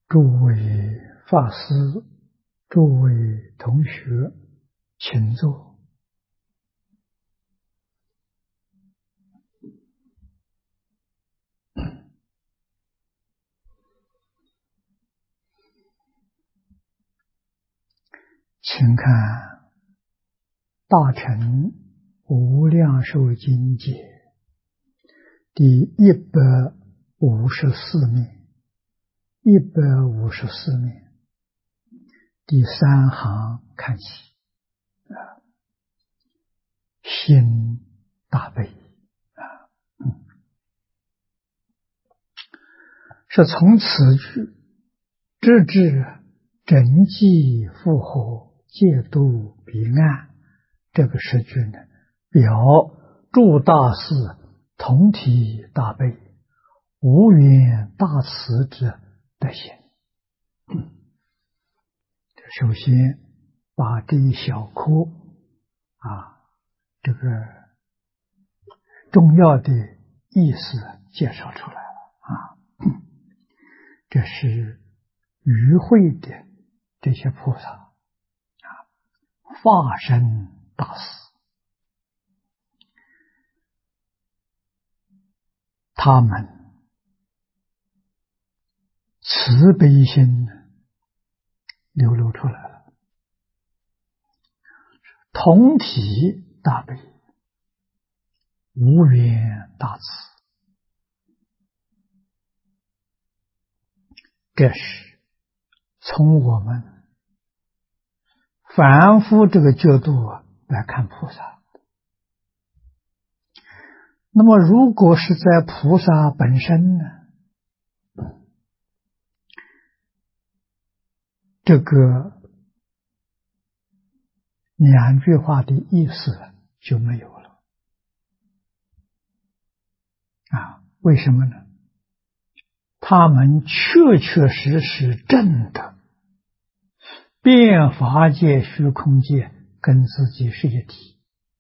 诸位法师，诸位同学，请坐。请看《大乘无量寿经解》第154面，154面第3行看起，心大悲是从此句直至整寂复活戒度彼岸这个诗句呢，表诸大士同体大悲无缘大慈之德行。首先把这一小课这个重要的意思介绍出来了这是与会的这些菩萨化身大士，他们慈悲心流露出来了，同体大悲，无缘大慈，这是从我们凡夫这个角度来看菩萨。那么如果是在菩萨本身呢，这个两句话的意思就没有了为什么呢？他们确确实实证的遍法界虚空界跟自己是一体，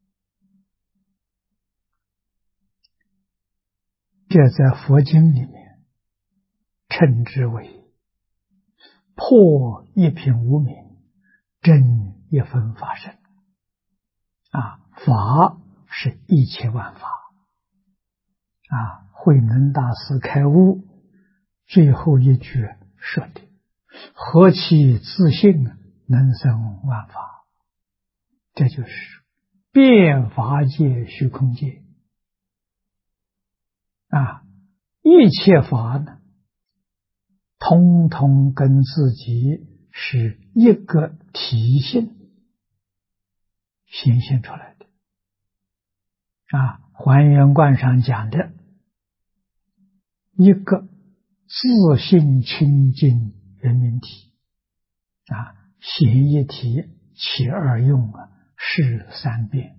这在佛经里面称之为破一品无明，证一分法身法是一切万法慧能大师开悟最后一句说的，何其自信能生万法，这就是遍法界虚空界一切法呢，通通跟自己是一个体性显现出来的还原观上讲的一个自性清净人民体显一体起二用是三变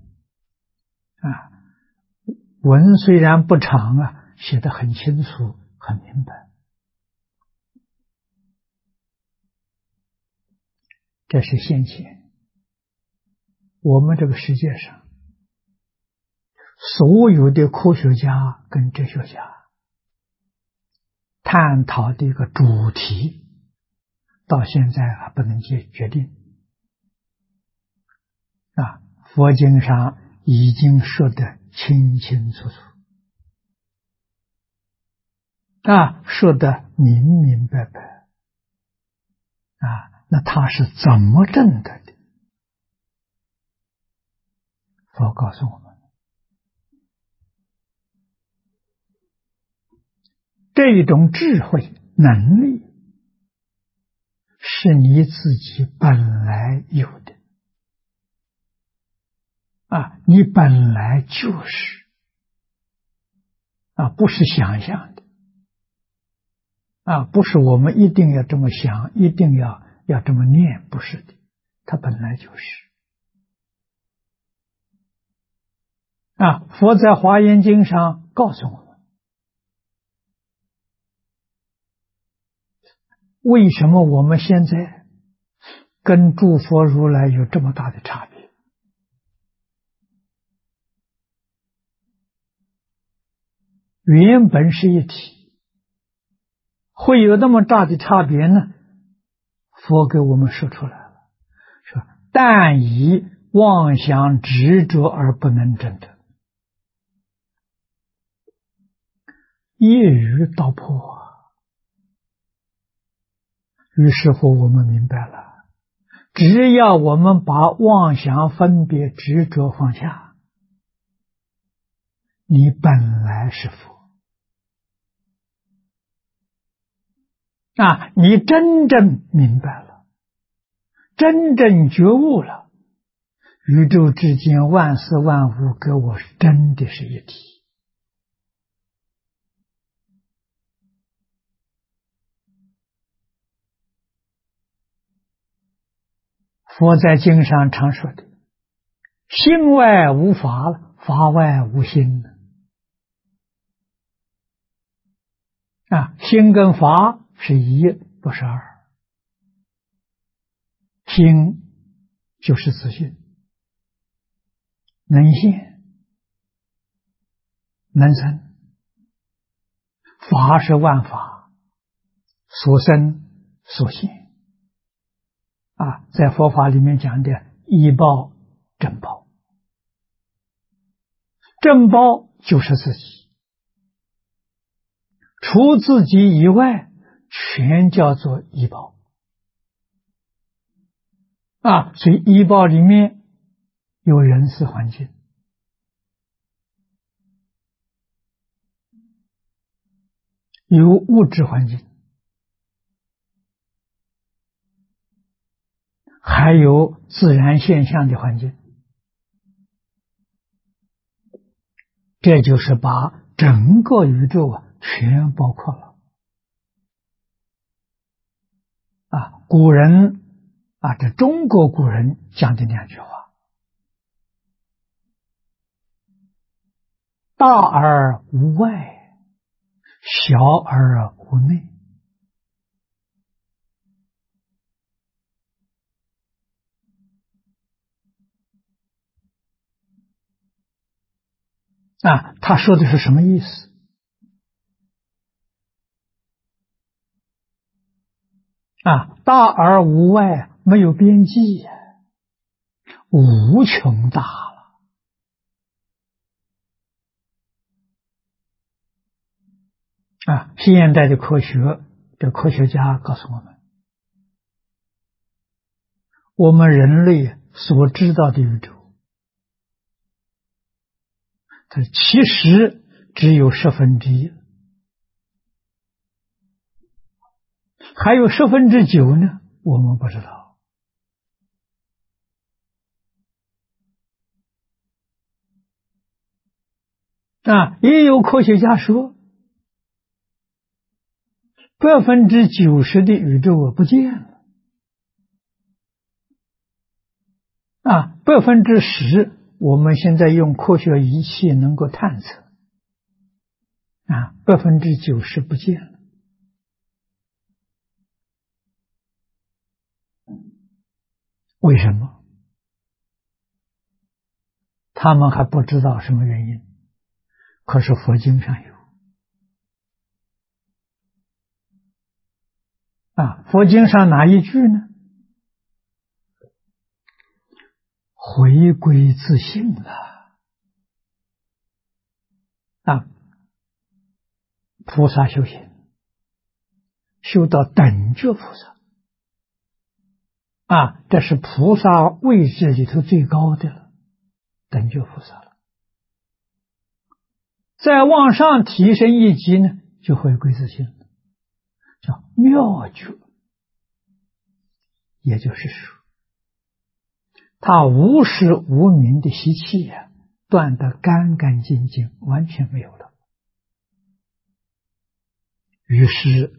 文虽然不长写得很清楚很明白，这是现前我们这个世界上所有的科学家跟哲学家探讨的一个主题，到现在还不能决定佛经上已经说得清清楚楚说得明明白白那他是怎么证得的？佛告诉我们，这一种智慧能力是你自己本来有的你本来就是不是想象的不是我们一定要这么想，一定要这么念，不是的，它本来就是佛在华严经上告诉我们，为什么我们现在跟诸佛如来有这么大的差别？原本是一体， 会有那么大的差别呢？佛给我们说出来了，说但以妄想执着而不能证得，一语道破。于是乎我们明白了，只要我们把妄想分别执着放下，你本来是佛啊！你真正明白了，真正觉悟了，宇宙之间万事万物跟我真的是一体。佛在经上常说的，心外无法，法外无心啊，心跟法是一，不是二。心就是自信，能现能生，法是万法所生所现啊，在佛法里面讲的依报正报，正报就是自己，除自己以外全叫做依报啊，所以依报里面有人事环境，有物质环境，还有自然现象的环境，这就是把整个宇宙全包括了啊！古人啊，这中国古人讲的两句话：大而无外，小而无内。啊，他说的是什么意思？啊，大而无外，没有边际，无穷大了。啊，现代的科学，这科学家告诉我们，我们人类所知道的宇宙，它其实只有1/10，还有9/10呢，我们不知道。啊，也有科学家说90%的宇宙不见了啊，10%我们现在用科学仪器能够探测啊，90%不见了。为什么？他们还不知道什么原因，可是佛经上有啊，佛经上哪一句呢？回归自性了啊！菩萨修行，修到等觉菩萨啊，这是菩萨位置里头最高的了，等觉菩萨了。再往上提升一级呢，就回归自性了，叫妙觉，也就是说，他无始无明的习气断得干干净净，完全没有了。于是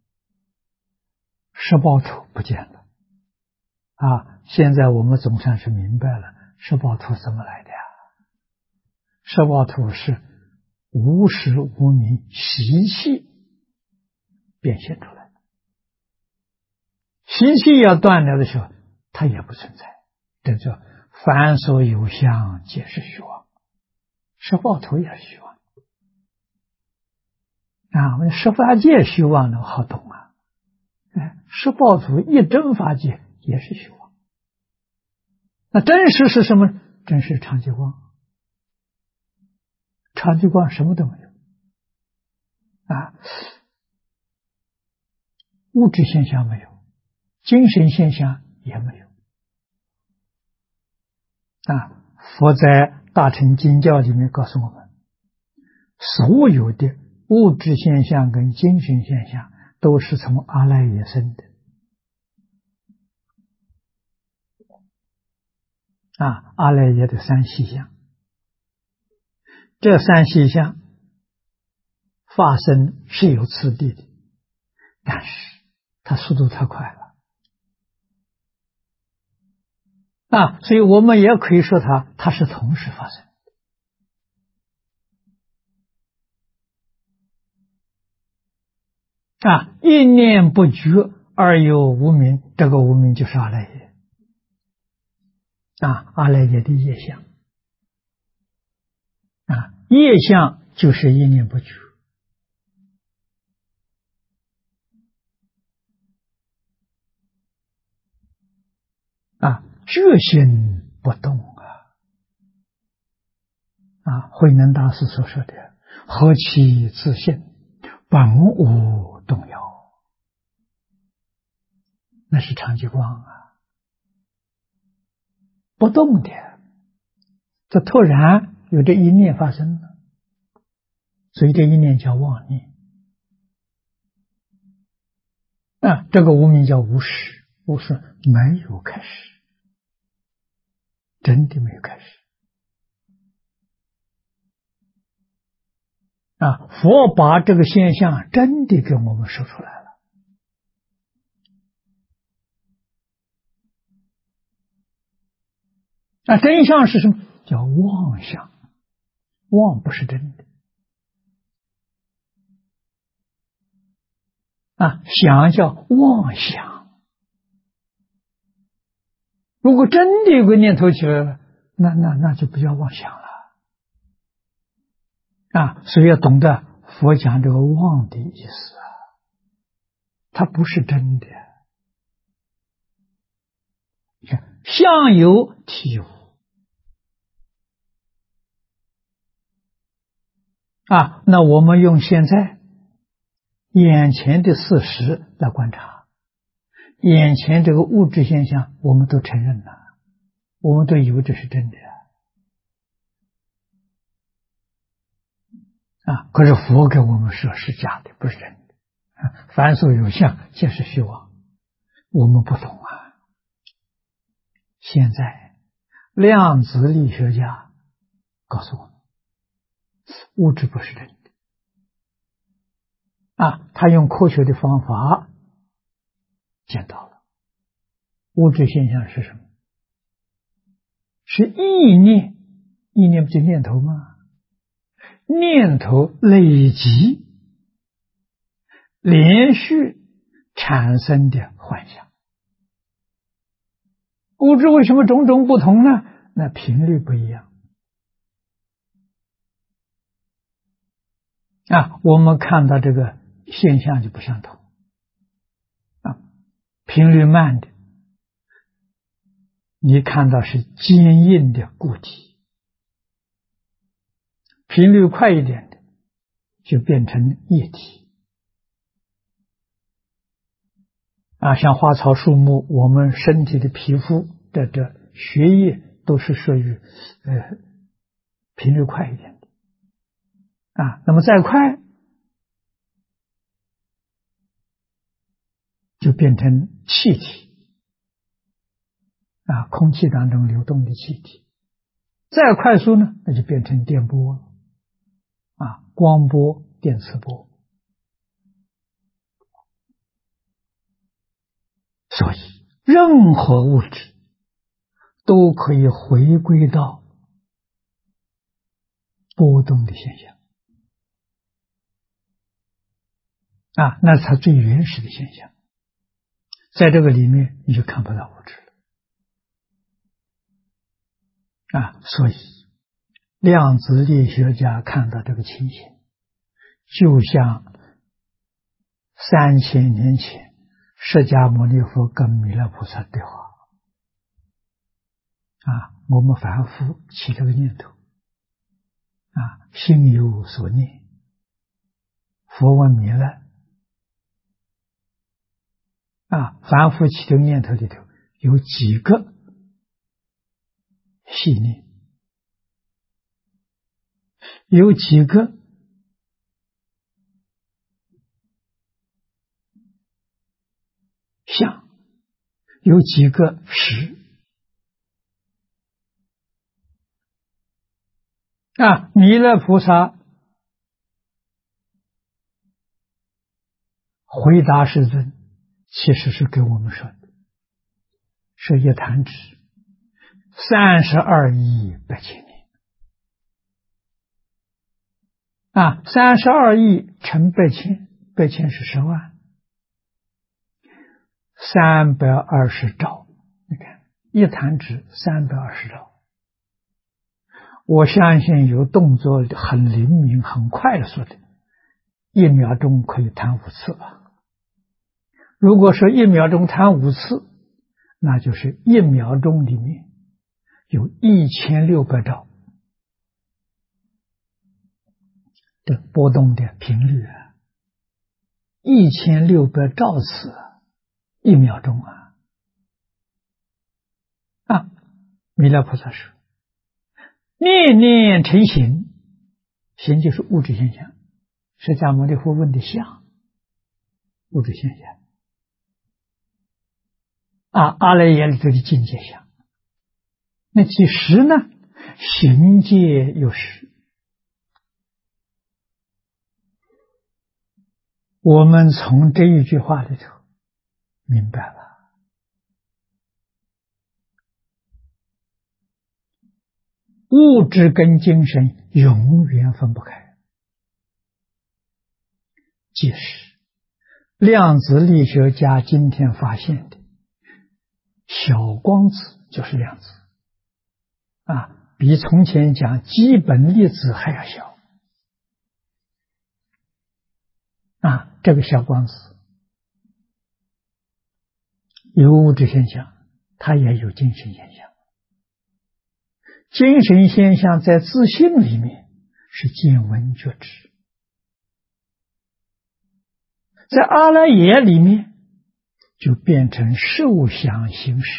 十报土不见了啊！现在我们总算是明白了十报土怎么来的呀？十报土是无始无明习气变现出来的，习气要断了的时候，它也不存在。这叫凡所有相，皆是虚妄。十报土也是虚妄啊，我们十法界虚妄的好懂啊，十报祖一真法界也是虚妄。那真实是什么？真实常寂光。常寂光什么都没有啊，物质现象没有，精神现象也没有啊。佛在大乘经教里面告诉我们，所有的物质现象跟精神现象都是从阿赖耶生的啊，阿赖耶的三细相。这三细相发生是有次第的，但是它速度太快了啊，所以我们也可以说它是同时发生啊，一念不觉而有无明，这个无明就是阿赖耶啊，阿赖耶的业相啊，业相就是一念不觉啊，觉心不动啊，慧能大师所说的何其自性，本无动摇，那是常寂光啊，不动的。这突然有这一念发生了，所以这一念叫妄念啊，这个无明叫无始，无始没有开始，真的没有开始啊！佛把这个现象真的给我们说出来了啊！真相是什么？叫妄想，妄不是真的啊，想叫妄想。如果真的有个念头起来了，那就不叫妄想了啊！所以要懂得佛讲这个妄的意思啊，它不是真的。你看，相由体无啊，那我们用现在眼前的事实来观察，眼前这个物质现象，我们都承认了，我们都以为这是真的啊。可是佛给我们说是假的，不是真的啊。凡所有相，皆是虚妄。我们不懂啊。现在量子力学家告诉我们，物质不是真的啊。他用科学的方法见到了物质现象是什么？是意念，意念不就念头吗？念头累积连续产生的幻想。物质为什么种种不同呢？那频率不一样啊，我们看到这个现象就不相同啊，频率慢的你看到是坚硬的固体，频率快一点的就变成液体啊，像花草树木，我们身体的皮肤的血液都是属于频率快一点的啊，那么再快就变成气体啊，空气当中流动的气体，再快速呢，那就变成电波了啊，光波、电磁波。所以任何物质都可以回归到波动的现象啊，那是它最原始的现象，在这个里面你就看不到物质了啊。所以量子力学家看到这个情形，就像 3000年前，释迦牟尼佛跟弥勒菩萨对话。我们凡夫起这个念头，心有所念。佛问弥勒，凡夫起这个念头里头有几个细念，有几个相，有几个识。弥勒菩萨回答世尊，其实是给我们说的，是一弹指32亿8千年。32亿乘8千，8千是10万，320兆。你看，一弹指320兆。我相信有动作很灵敏、很快的说的，1秒钟可以弹5次吧。如果说1秒钟弹5次，那就是1秒钟里面有1600兆的波动的频率，1600兆次1秒钟弥勒菩萨说，念念成形，形就是物质现象，释迦牟尼佛问的相，物质现象。阿赖耶里头的境界相。那即识呢？行界有识。我们从这一句话里头明白了，物质跟精神永远分不开。即使量子力学家今天发现的小光子就是量子比从前讲基本粒子还要小这个小光子有物质现象，它也有精神现象。精神现象在自性里面是见闻觉知，在阿赖耶里面就变成受想行识。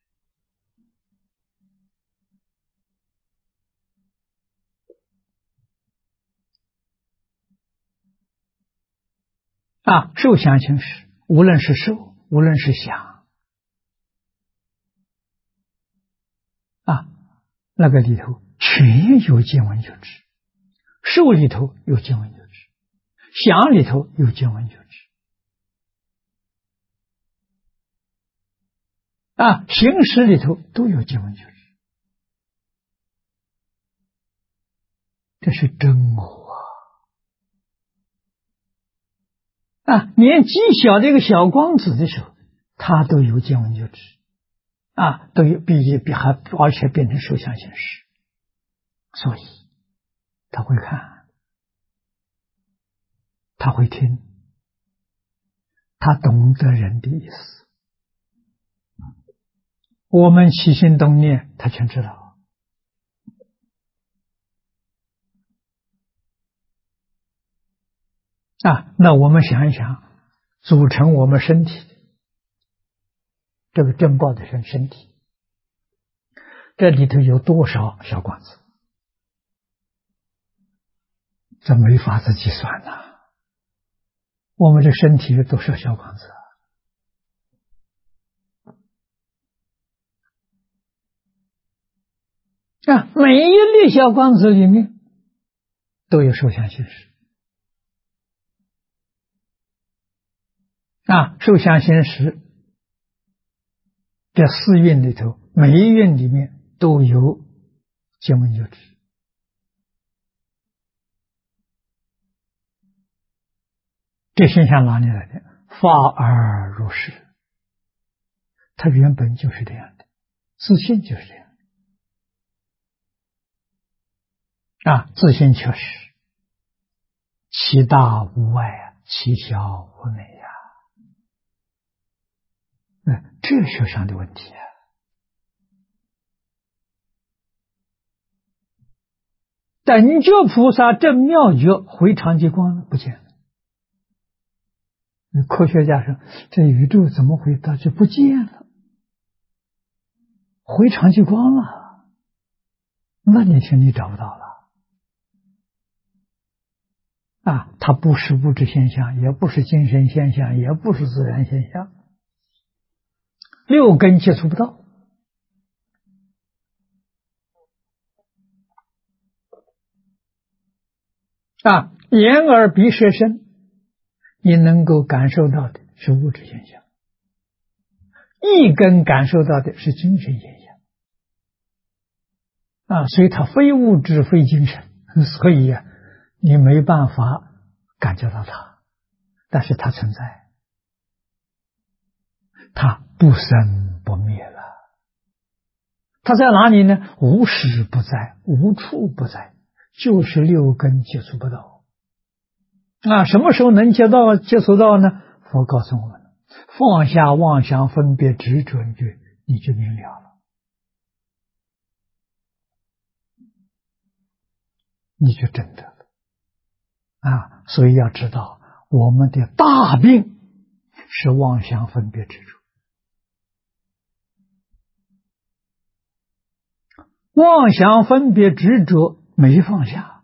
受想行识，无论是受，无论是想那个里头全有见闻觉知，受里头有见闻觉知，想里头有见闻觉知行识里头都有见闻觉知，这是真我连极小的一个小光子的时候，它都有见闻觉知都有而且变成受想行识，所以他会看，他会听，他懂得人的意思。我们起心动念，他全知道那我们想一想，组成我们身体这个珍宝的身体，这里头有多少小光子？这没法子计算我们这身体有多少小光子每一粒小光子里面都有受想行识受想行识这4蕴里头，每一蕴里面都有见闻觉知。这现象哪里来的？法而如是，它原本就是这样的，自信就是这样自信确实其大无外其小无内呀。哲学上的问题啊。等觉菩萨正妙觉回常寂光不见了。科学家说，这宇宙怎么会到这不见了？回常寂光了，那你听你找不到了啊！它不是物质现象，也不是精神现象，也不是自然现象，六根接触不到啊！眼耳鼻舌身，你能够感受到的是物质现象，一根感受到的是精神现象啊！所以它非物质非精神，所以你没办法感觉到它，但是它存在，它不生不灭了。它在哪里呢？无时不在，无处不在，就是六根接触不到啊！什么时候能接触到呢？佛告诉我们，放下妄想分别执着，你就明了了，你就真的了啊！所以要知道，我们的大病是妄想分别执着，妄想分别执着没放下，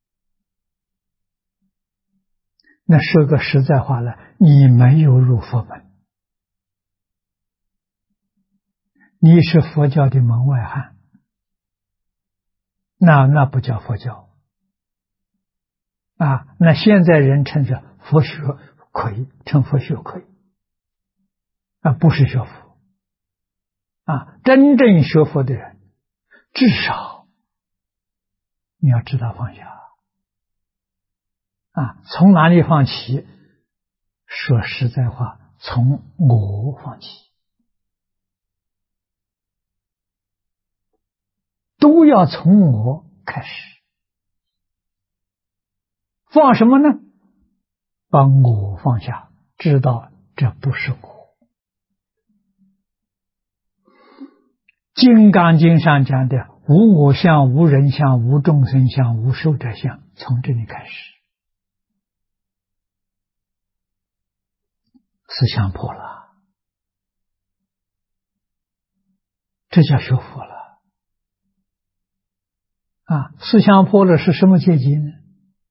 那说个实在话了，你没有入佛门，你是佛教的门外汉，那不叫佛教啊！那现在人称是佛学可以，称佛学可以啊，不是学佛啊！真正学佛的人，至少你要知道放下啊！从哪里放弃？说实在话，从我放弃，都要从我开始。放什么呢？把我放下，知道这不是我。金刚经上讲的无我相、无人相、无众生相、无寿者相，从这里开始，思想破了，这叫学佛了啊！思想破了是什么阶级呢？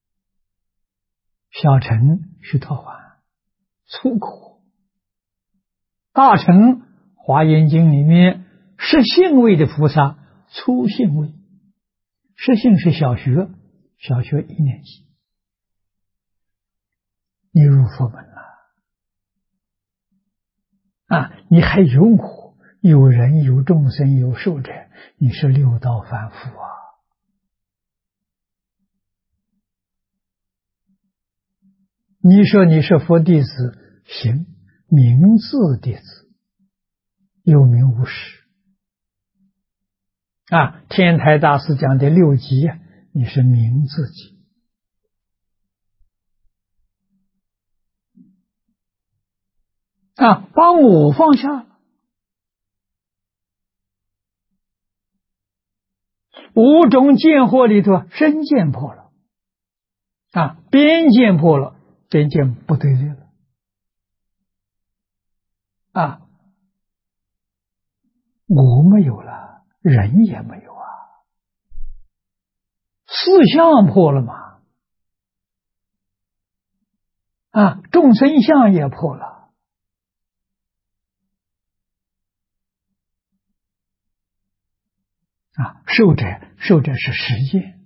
小乘须陀洹，粗苦；大乘华严经里面实性位的菩萨，粗性位。实性是小学1年级，你入佛门了啊！你还有我，有人，有众生，有寿者，你是六道凡夫啊！你说你是佛弟子，行，名字弟子，有名无实啊！天台大师讲的六级，你是名字级啊！把我放下了，五种见惑里头，身见破了啊，边见破了，边见不对立了啊！我没有了，人也没有啊，四相破了嘛啊，众生相也破了啊，寿者是实见，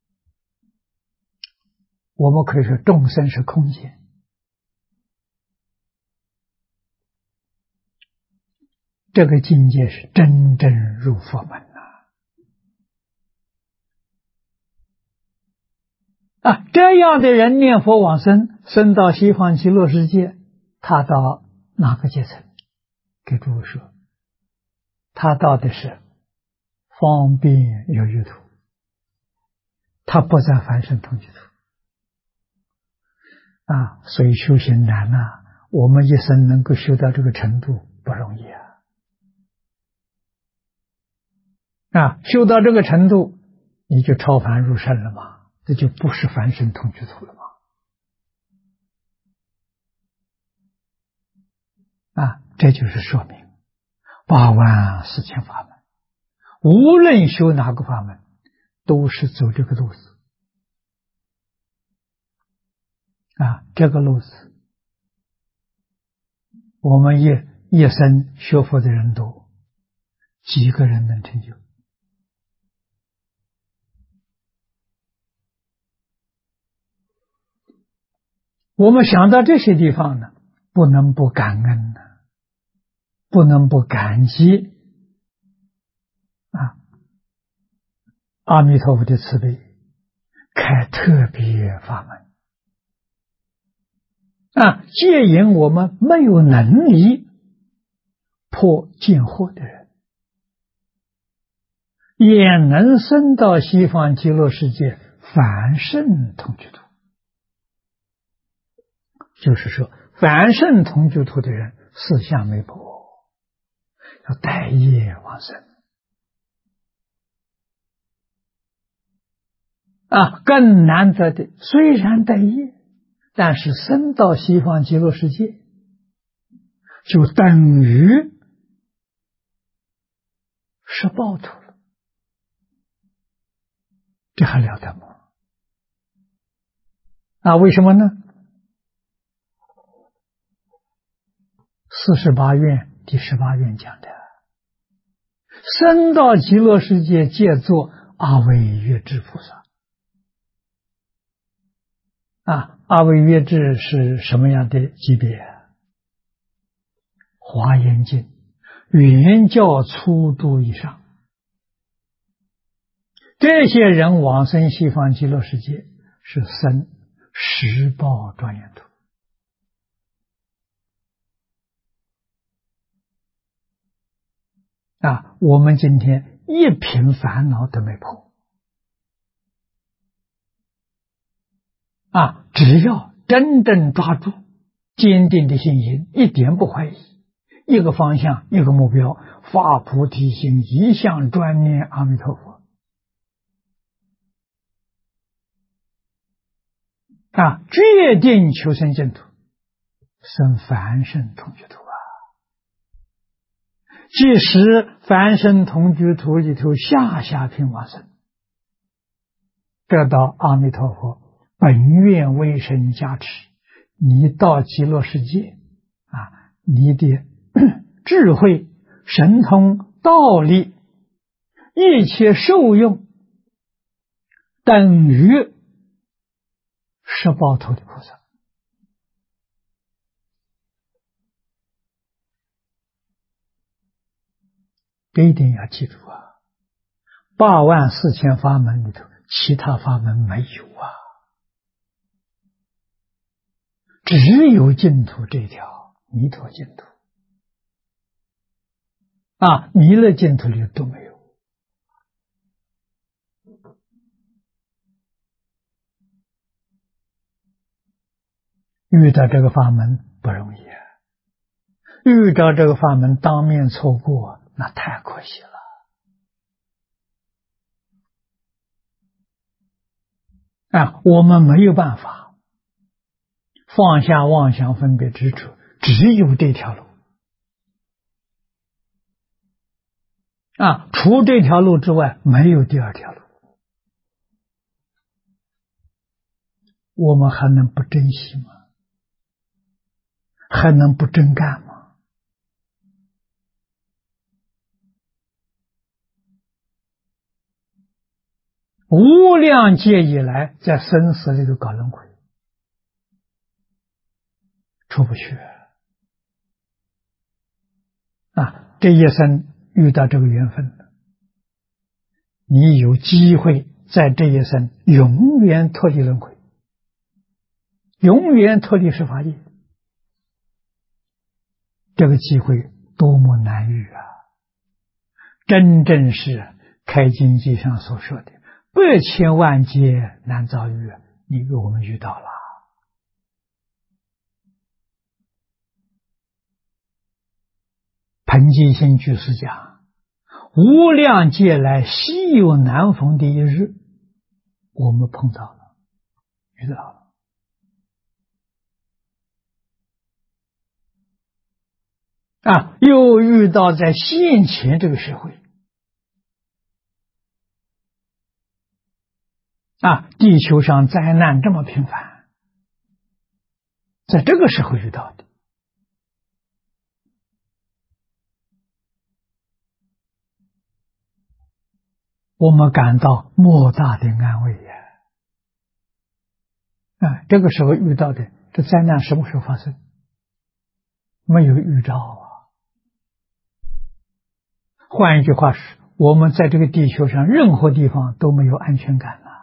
我们可以说众生是空见。这个境界是真正入佛门啊！这样的人念佛往生，生到西方极乐世界，他到哪个阶层？给诸位说，他到的是方便有余土，他不在凡圣同居土。 所以修行难呐。我们一生能够修到这个程度不容易修到这个程度，你就超凡入圣了嘛，这就不是凡圣同居土了嘛。这就是说明84000法门，无论修哪个法门，都是走这个路子这个路子，我们一生学佛的人多，几个人能成就？我们想到这些地方呢，不能不感恩不能不感激阿弥陀佛的慈悲，开特别法门戒引我们没有能力破见惑的人，也能升到西方极乐世界凡圣同居土。就是说，凡圣同居土的人四相没破，要带业往生更难得的，虽然带业，但是升到西方极乐世界，就等于是报土了，这还了得吗？为什么呢？48愿第18愿讲的，升到极乐世界借作阿惟越致菩萨。阿惟越致是什么样的级别？华严经原教初度以上，这些人往生西方极乐世界是生十报庄严土我们今天一品烦恼都没破只要真正抓住坚定的信心，一点不怀疑，一个方向一个目标，发菩提心，一向专念阿弥陀佛决定求生净土，生凡圣同居土即使凡圣同居土里头下品往生，得到阿弥陀佛本愿威神加持，你到极乐世界你的智慧神通道力一切受用等于十报土的菩萨。这一点要记住84000法门里头，其他法门没有只有净土这条弥陀净土弥勒净土里都没有。遇到这个法门不容易遇到这个法门当面错过，那太可惜了我们没有办法放下妄想分别执着，只有这条路除这条路之外没有第二条路，我们还能不珍惜吗？还能不真干吗？无量劫以来在生死里头搞轮回，出不去这一生遇到这个缘分了，你有机会在这一生永远脱离轮回，永远脱离十法界，这个机会多么难遇真正是开经记上所说的百千万劫难遭遇，你给我们遇到了恒基心居士讲，无量劫来稀有难逢的一日，我们碰到了，遇到了。又遇到在现前这个社会，地球上灾难这么频繁，在这个时候遇到的，我们感到莫大的安慰呀！这个时候遇到的这灾难什么时候发生？没有预兆啊！换一句话是，我们在这个地球上任何地方都没有安全感了。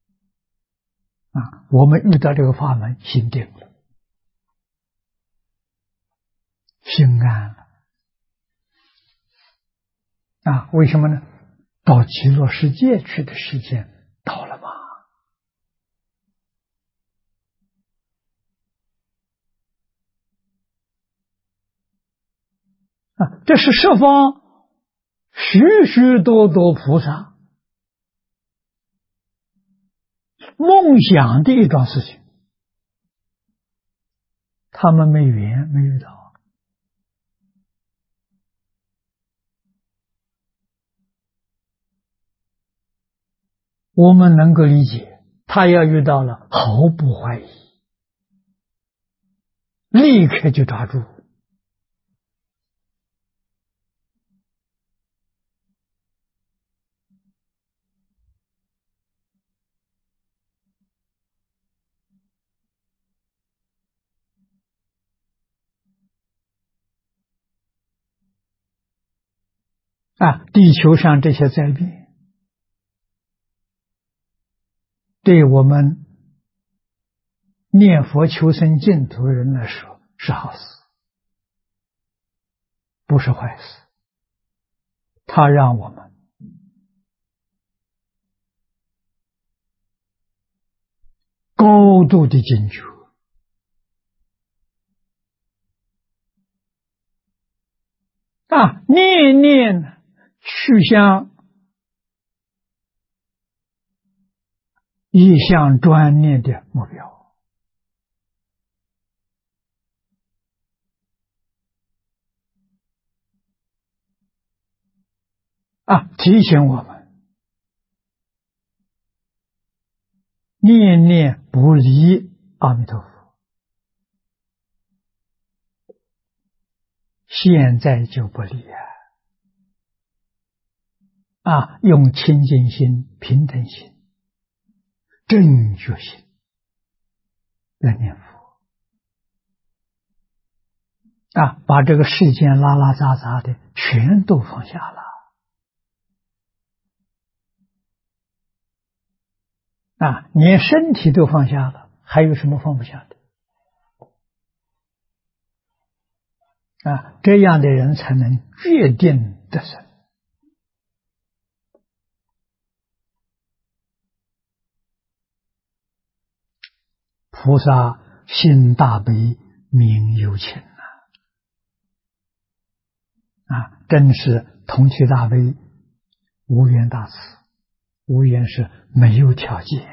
我们遇到这个法门，心定了，心安了。为什么呢？到极乐世界去的时间到了吗？这是十方许许多多菩萨梦想的一桩事情，他们没缘，没遇到。我们能够理解，他要遇到了，毫不怀疑，立刻就抓住。地球上这些灾变，对我们念佛求生净土的人来说是好事，不是坏事。它让我们高度的警觉，念念去向一项专念的目标。提醒我们念念不离阿弥陀佛。现在就不离用清净心、平等心、正觉心来念佛把这个世间拉拉杂杂的全都放下了连身体都放下了，还有什么放不下的？这样的人才能决定得生。菩萨心大悲，名有情真是同体大悲，无缘大慈。无缘是没有条件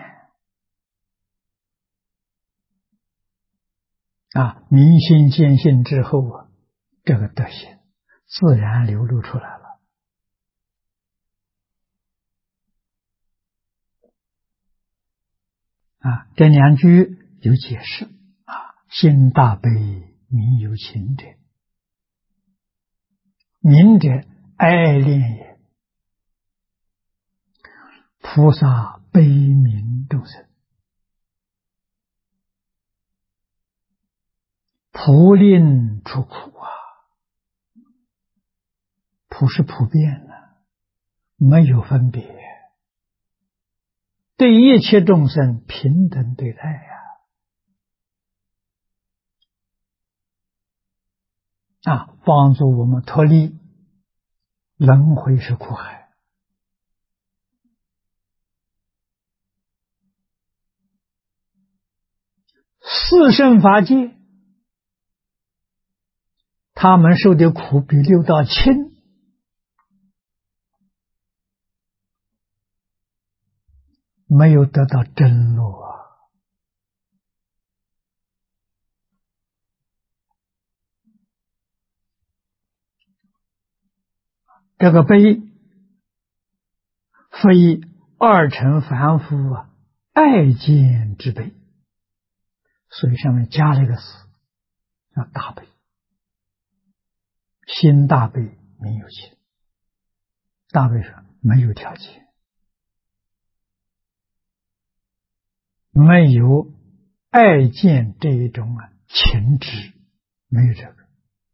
明心见性之后这个德行自然流露出来了这两句有解释心大悲，名有情者，明者爱恋也。菩萨悲悯众生，普令出苦普是普遍的，没有分别，对一切众生平等对待帮助我们脱离轮回是苦海。四圣法界， 他们受的苦比六道轻，没有得到真路啊。这个悲，非二乘凡夫爱见之悲，所以上面加了一个词，叫大悲。心大悲，名有情。大悲说没有条件，没有爱见这一种情执，没有这个。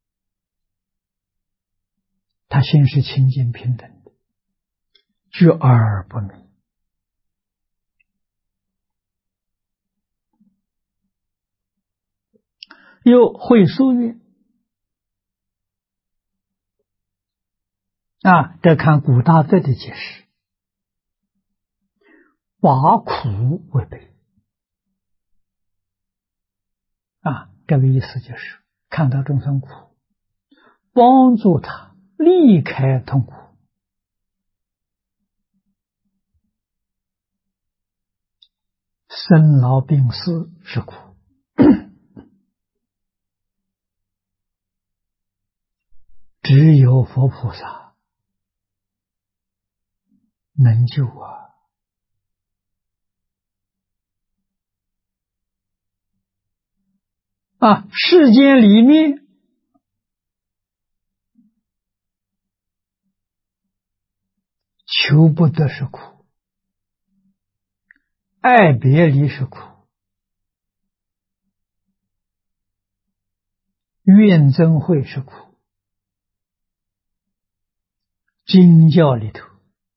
他心是清净平等的，觉而不迷。又会疏曰这看古大德的解释，把苦为悲这个意思就是看到众生苦，帮助他离开痛苦。生老病死是苦，只有佛菩萨能救世间里面求不得是苦，爱别离是苦，怨憎会是苦。经教里头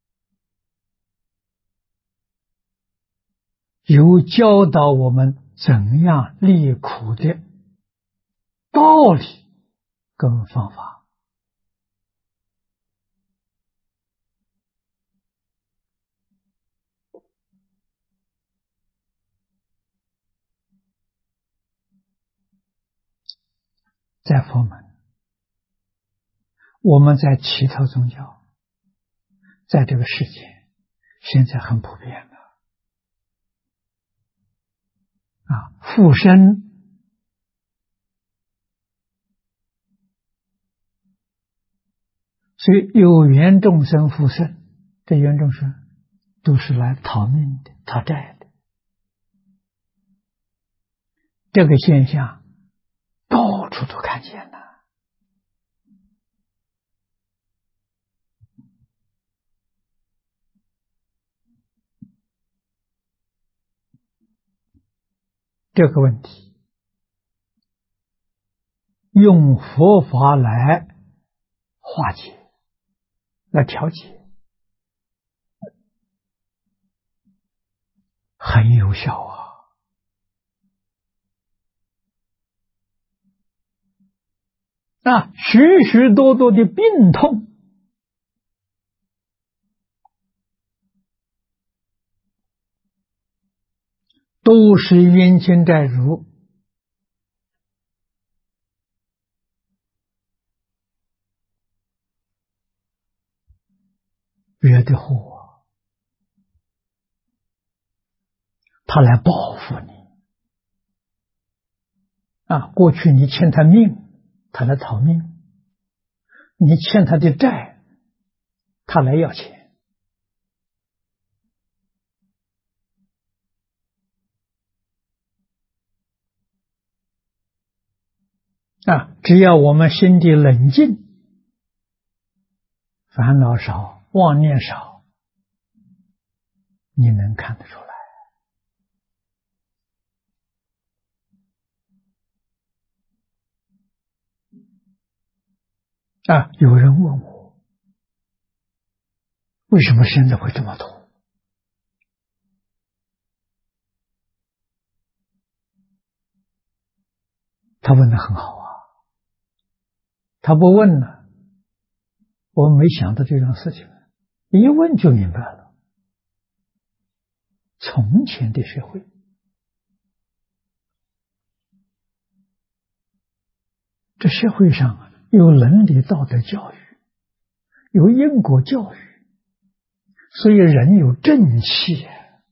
有教导我们怎样离苦的道理跟方法。在佛门，我们在其他宗教，在这个世界现在很普遍的附身，所以有缘众生附身，这缘众生都是来讨命的、讨债的。这个现象到处都看见了。这个问题用佛法来化解、来调节，很有效许许多多的病痛都是冤亲债主惹的祸，他来报复你过去你欠他命，他来讨命；你欠他的债，他来要钱。只要我们心地冷静，烦恼少，妄念少，你能看得出来。有人问我，为什么现在会这么痛？他问得很好他不问呢，我们没想到这样事情，一问就明白了。从前的社会，这社会上有伦理道德教育，有因果教育，所以人有正气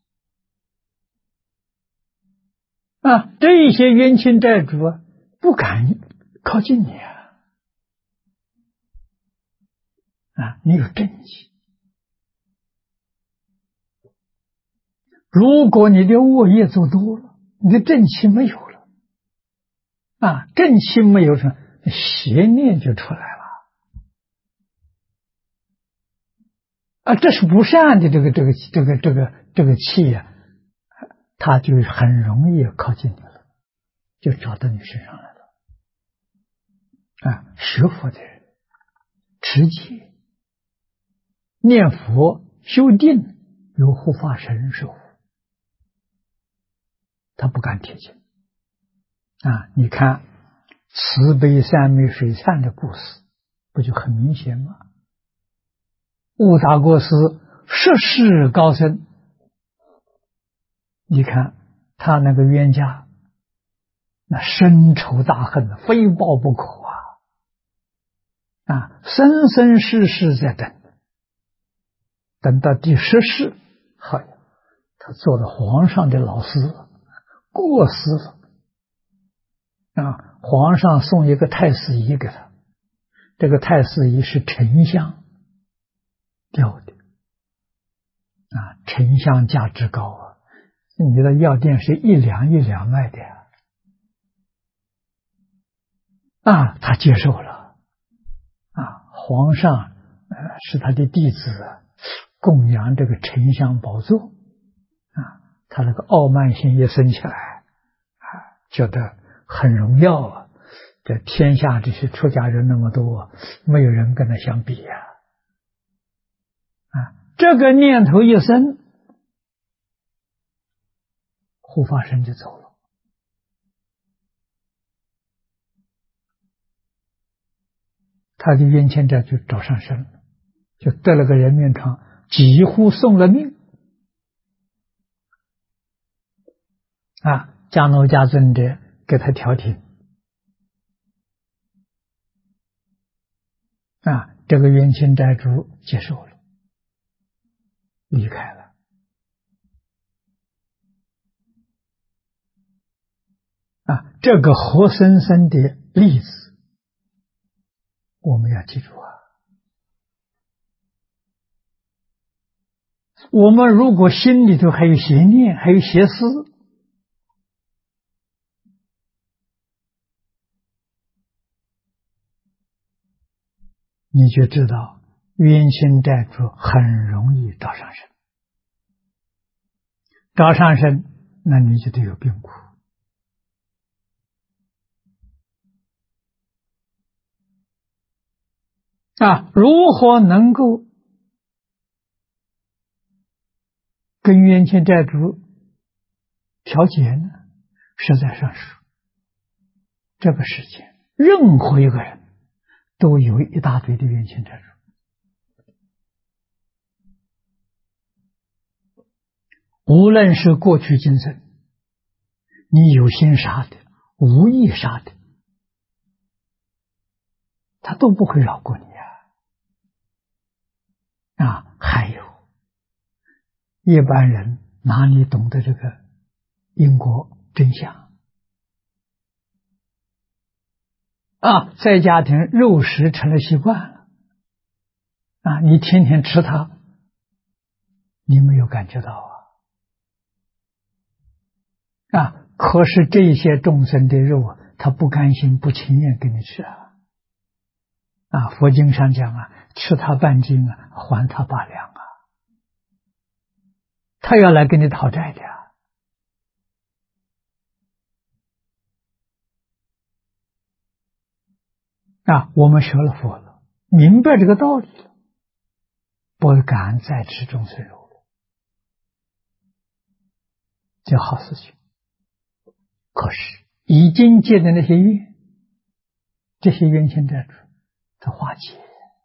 这些冤亲债主不敢靠近你你有正气。如果你的恶业做多了，你的正气没有了正气没有了，邪念就出来了这是不善的这个气它就很容易靠近你了，就找到你身上来了学佛的人持戒念佛修定，有护法神守护，他不敢贴近你看慈悲三昧水忏的故事不就很明显吗？悟达国师涉世高僧，你看他那个冤家那深仇大恨，非报不可生生世世在等到第10世他做了皇上的老师过世了皇上送一个太师仪给他，这个太师仪是沉香雕的沉香价值高你的药店是1两1两卖的他接受了皇上是他的弟子供养这个沉香宝座他那个傲慢心一升起来觉得很荣耀这天下这些出家人那么多，没有人跟他相比这个念头一生，护法神就走了，他的冤亲债就找上身了，就得了个人命疮，几乎送了命迦诺迦尊者给他调停这个冤亲债主接受了，离开了这个活生生的例子我们要记住我们如果心里头还有邪念，还有邪思，你就知道冤亲债主很容易找上身，找上身那你就得有病苦如何能够跟冤亲债主调解呢？实在上说，这个世界任何一个人都有一大堆的冤亲债主，无论是过去今生你有心杀的无意杀的，他都不会饶过你还有一般人哪里懂得这个因果真相在家庭肉食成了习惯了你天天吃它，你没有感觉到可是这些众生的肉他不甘心不情愿给你吃佛经上讲吃他半斤还他8两他要来给你讨债的我们学了佛了，明白这个道理了，不敢再吃众生肉了，这好事情。可是已经结的那些怨，这些冤亲债主他化解，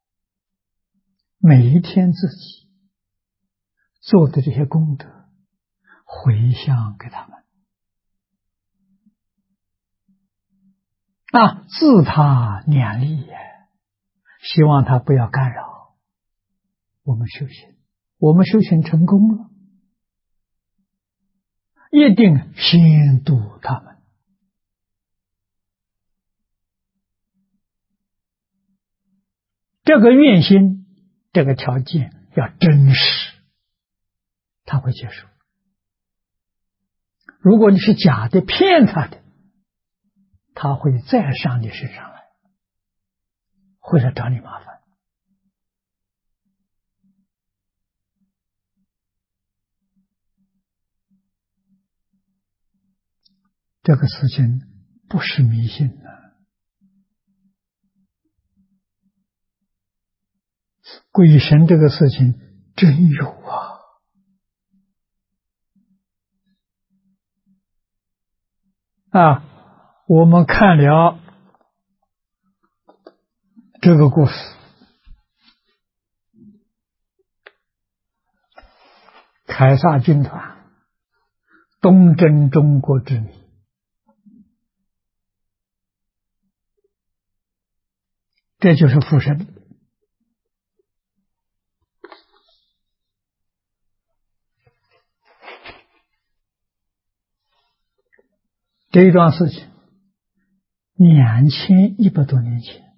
每一天自己做的这些功德回向给他们自他两利希望他不要干扰我们修行。我们修行成功了，一定先度他们。这个愿心，这个条件要真实，他会接受。如果你是假的骗他的，他会再上你身上来，会来找你麻烦。这个事情不是迷信的，鬼神这个事情真有啊！我们看了这个故事，凯撒军团东征中国之谜，这就是附身。这一桩事情2100多年前，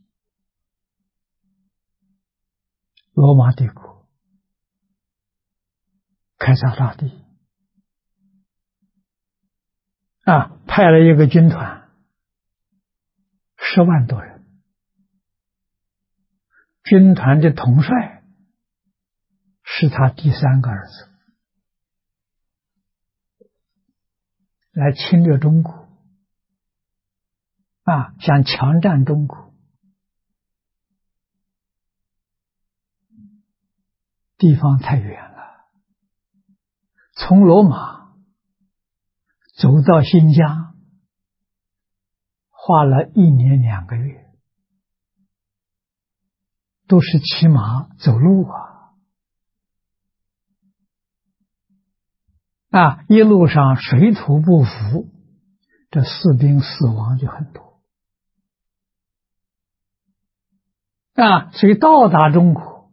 罗马帝国凯撒大帝派了一个军团，10万多人，军团的统帅是他第3个儿子，来侵略中国，想强占中国。地方太远了，从罗马走到新疆花了1年2个月，都是骑马走路一路上水土不服，这士兵死亡就很多所以到达中国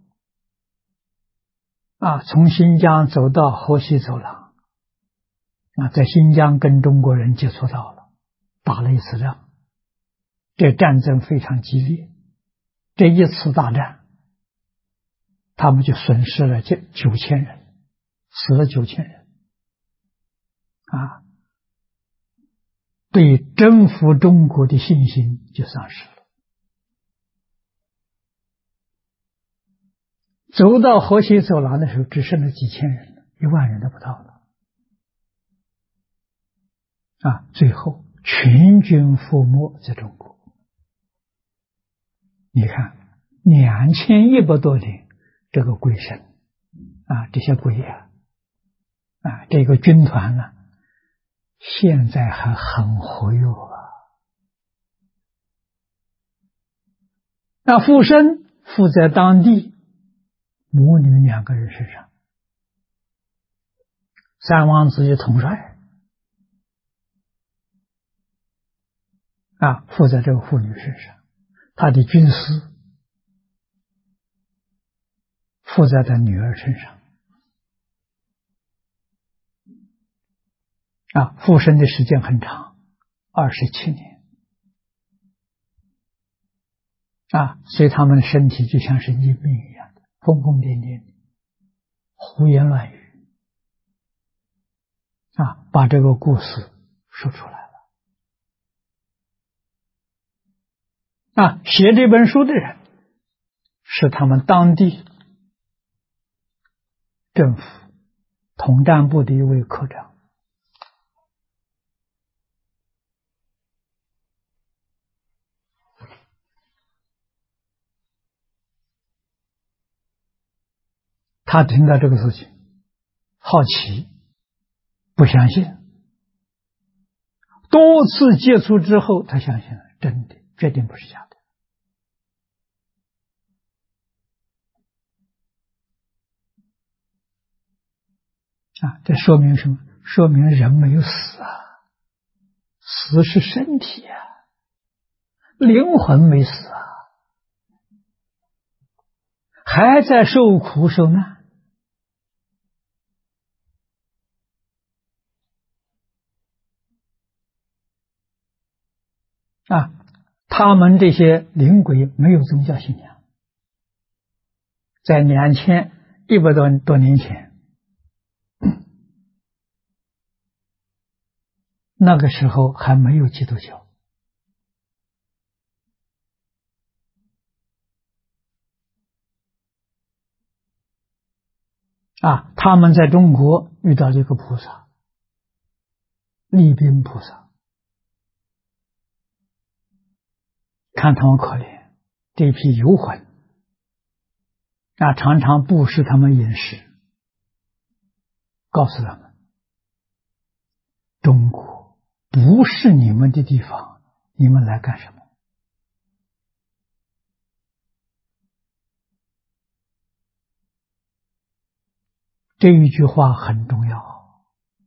从新疆走到河西走廊在新疆跟中国人接触到了，打了一次仗，这战争非常激烈，这一次大战他们就损失了9000人，死了9000人对征服中国的信心就丧失了。走到河西走廊的时候，只剩了几千人了，1万人都不到了最后全军覆没在中国。你看2100多年，这个鬼神这些鬼这个军团呢，现在还很活跃附身附在当地母女2个人身上，三王子的统帅附在这个妇女身上，他的军师附在他女儿身上附身的时间很长，27年所以他们的身体就像是一命一样的，疯疯癫癫的，胡言乱语把这个故事说出来了写这本书的人是他们当地政府统战部的一位科长。他听到这个事情好奇，不相信，多次接触之后他相信了，真的，绝对不是假的这说明什么？说明人没有死死是身体灵魂没死还在受苦受难。他们这些灵鬼没有宗教信仰，在2100多年前，那个时候还没有基督教。他们在中国遇到了一个菩萨，利宾菩萨，看他们可怜，这批游魂常常布施他们饮食，告诉他们中国不是你们的地方，你们来干什么？这一句话很重要，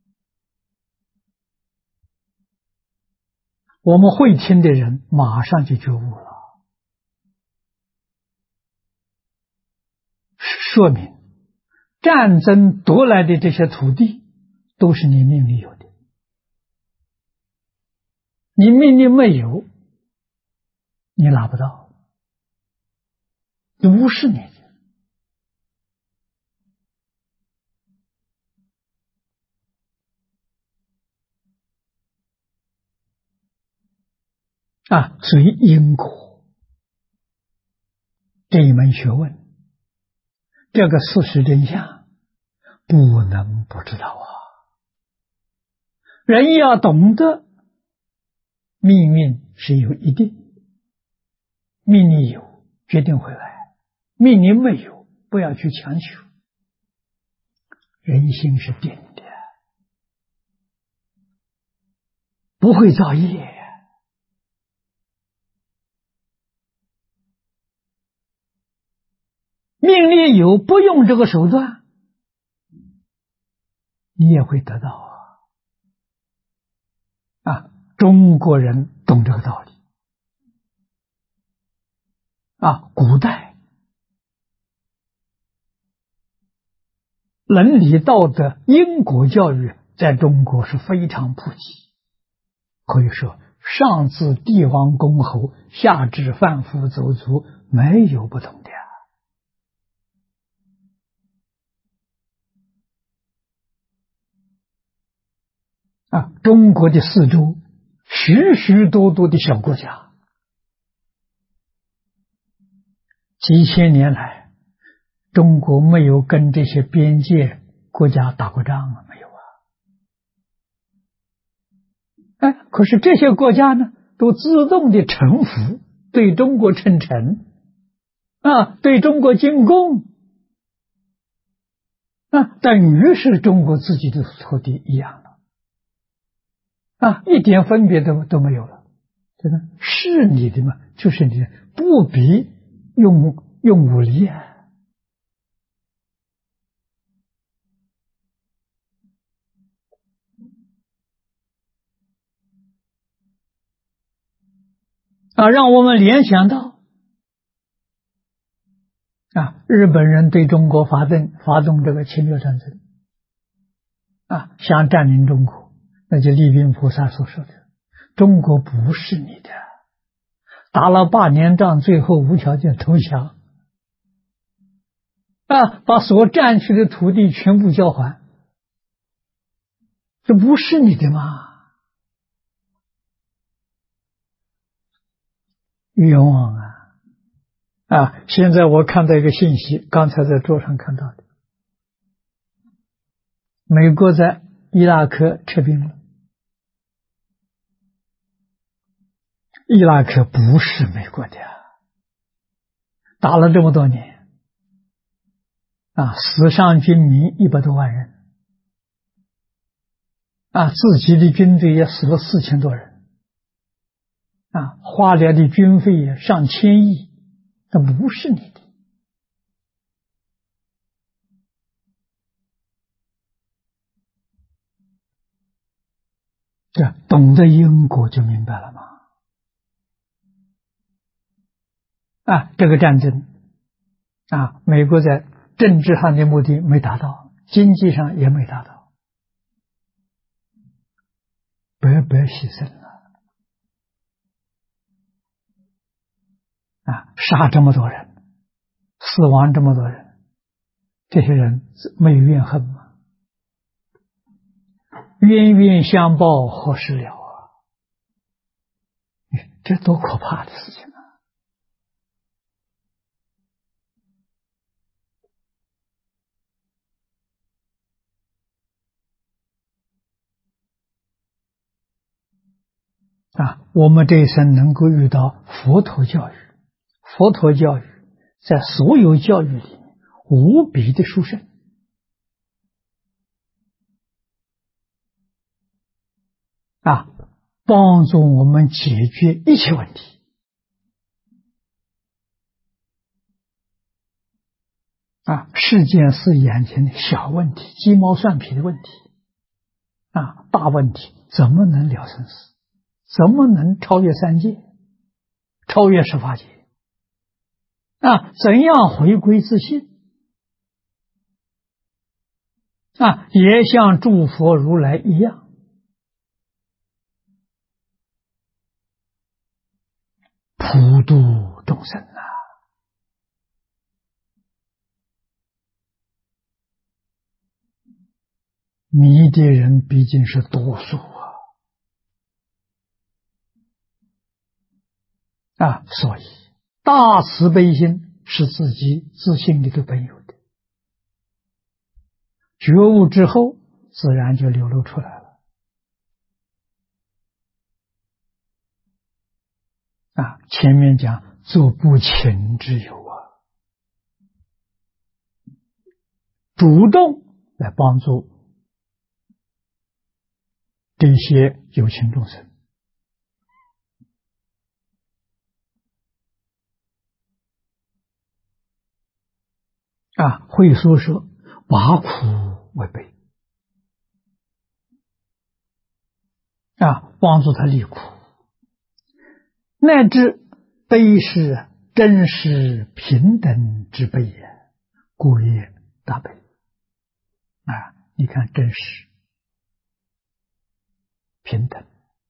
我们会听的人马上就觉悟了，说明战争夺来的这些土地都是你命里有的，你命里没有，你拿不到，不是你的。所以因果这一门学问，这个事实真相不能不知道人要懂得命运是有一定，命里有决定会来，命里没有不要去强求，人心是定的，不会造业。命里有，不用这个手段，你也会得到中国人懂这个道理古代伦理道德因果教育在中国是非常普及，可以说上至帝王公侯，下至贩夫走卒，没有不懂的中国的四周许许多多的小国家，几千年来中国没有跟这些边界国家打过仗没有可是这些国家呢，都自动的臣服，对中国称臣对中国进贡等于是中国自己的土地一样了一点分别都没有了，真的是你的嘛，就是你的，不必用武力让我们联想到日本人对中国发动这个侵略战争想占领中国，那就利宾菩萨所说的，中国不是你的，打了8年仗，最后无条件投降把所占取的土地全部交还，这不是你的吗？冤枉现在我看到一个信息，刚才在桌上看到的，美国在伊拉克撤兵了。伊拉克不是美国的打了这么多年死伤军民100多万人自己的军队也死了4000多人花来的军费也上千亿，那不是你的。这懂得因果就明白了吗？这个战争美国在政治上的目的没达到，经济上也没达到，白白牺牲了。杀这么多人，死亡这么多人，这些人没有怨恨吗？冤冤相报何时了啊？这多可怕的事情我们这一生能够遇到佛陀教育，佛陀教育在所有教育里面无比的殊胜帮助我们解决一切问题世间是眼前的小问题，鸡毛蒜皮的问题大问题怎么能了生死？怎么能超越三界，超越十法界怎样回归自信也像诸佛如来一样普度众生迷的人毕竟是多数所以大慈悲心是自己自信里头本有的，觉悟之后自然就流露出来了前面讲做不情之有主动来帮助这些有情众生会说拔苦为悲帮助他离苦，乃至悲是真实平等之悲也，故曰大悲你看真实平等，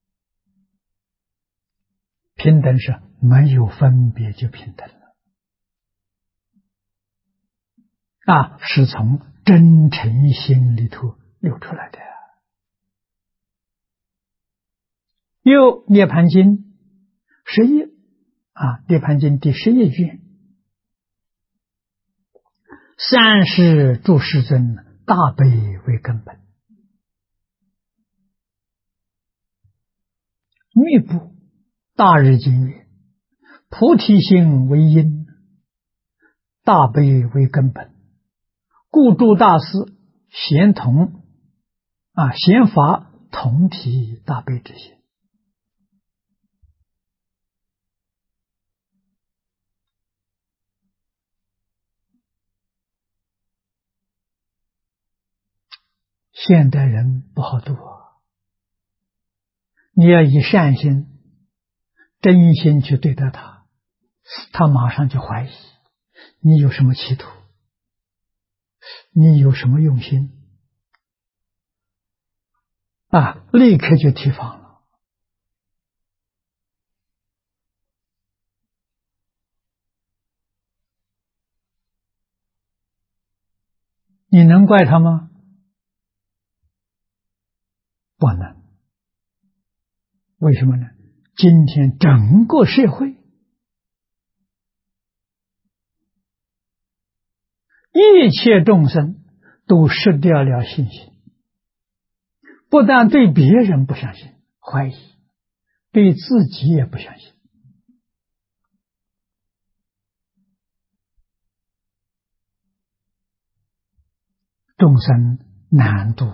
平等是没有分别就平等了是从真诚心里头流出来的又涅盘经11涅盘经第11卷三世诸世尊大悲为根本，密部大日经曰菩提心为因，大悲为根本，故诸大师咸发同体大悲之心现代人不好度你要以善心真心去对待他，他马上就怀疑你有什么企图，你有什么用心立刻就提防了。你能怪他吗？不能。为什么呢？今天整个社会一切众生都失掉了信心，不但对别人不相信，怀疑，对自己也不相信。众生难度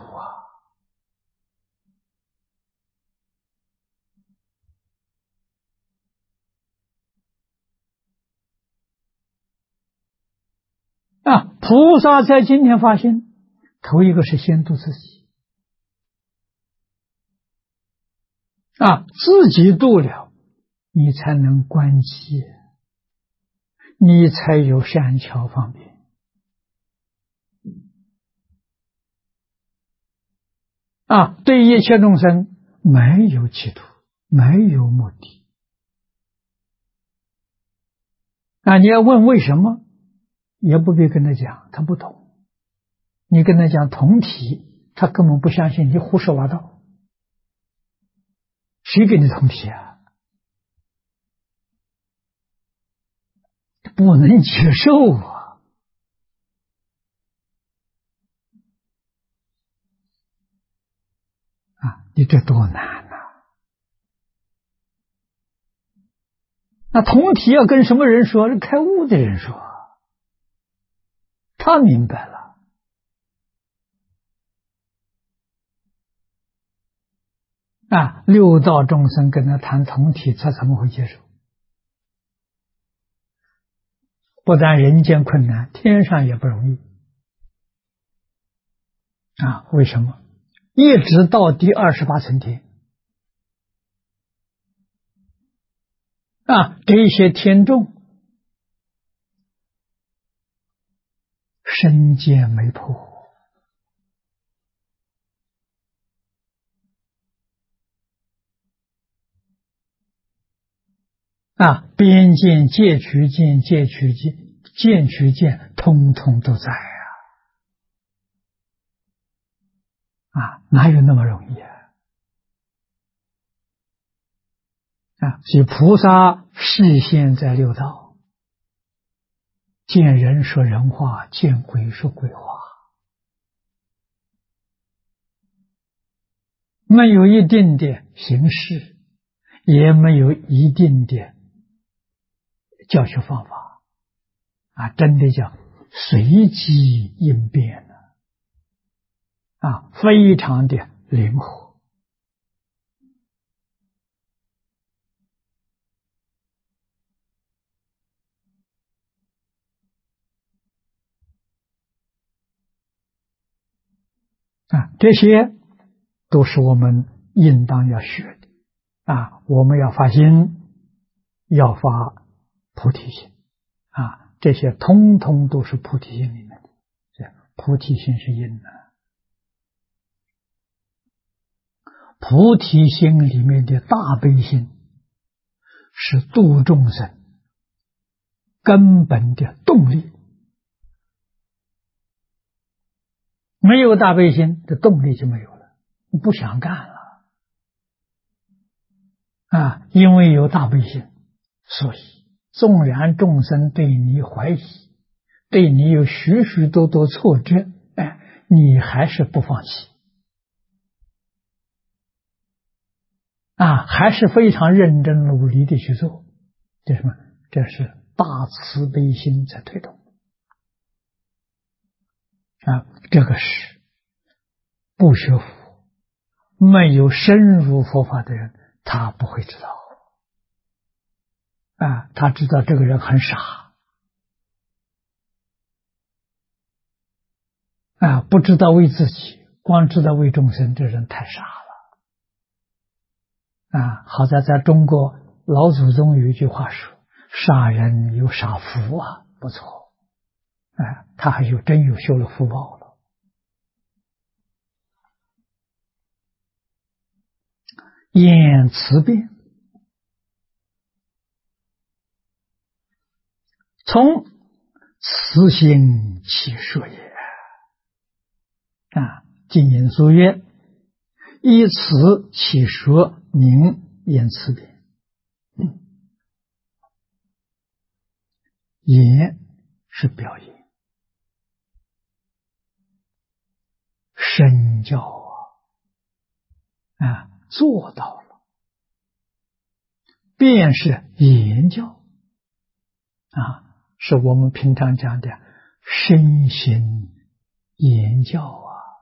菩萨在今天发现，头一个是先度自己自己度了，你才能观机， 你才有善巧方便啊！对一切众生没有企图，没有目的啊！你要问为什么，也不必跟他讲，他不懂。你跟他讲同体，他根本不相信，你胡说八道。谁给你同体啊？不能接受啊！啊，你这多难呐！那同体要跟什么人说？是开悟的人说，他明白了啊。六道众生跟他谈同体，他怎么会接受？不但人间困难，天上也不容易啊！为什么？一直到第28层天啊，这些天众身见没破啊，边见、戒取见、戒取见、见取见，通通都在啊！哪有那么容易啊？啊，所以菩萨示现在六道，见人说人话，见鬼说鬼话，没有一定的形式，也没有一定的教学方法啊，真的叫随机应变啊，非常的灵活啊，这些都是我们应当要学的啊，我们要发心，要发菩提心啊，这些通通都是菩提心里面的，这菩提心是因的。菩提心里面的大悲心是度众生根本的动力，没有大悲心，这动力就没有了，不想干了啊！因为有大悲心，所以纵然众生对你怀疑，对你有许许多多挫折，哎，你还是不放弃啊，还是非常认真努力的去做。这什么？这是大慈悲心在推动啊！这个是不学佛、没有深入佛法的人，他不会知道啊。他知道这个人很傻啊，不知道为自己，光知道为众生，这人太傻了啊。好在中国老祖宗有一句话说：“傻人有傻福啊。”不错，哎，他还真有修了福报了。言辞辩，从慈心起说也啊。经言所曰：“依慈起说，名言辞辩。”言是表演，身教啊，做到了，便是言教啊，是我们平常讲的身心言教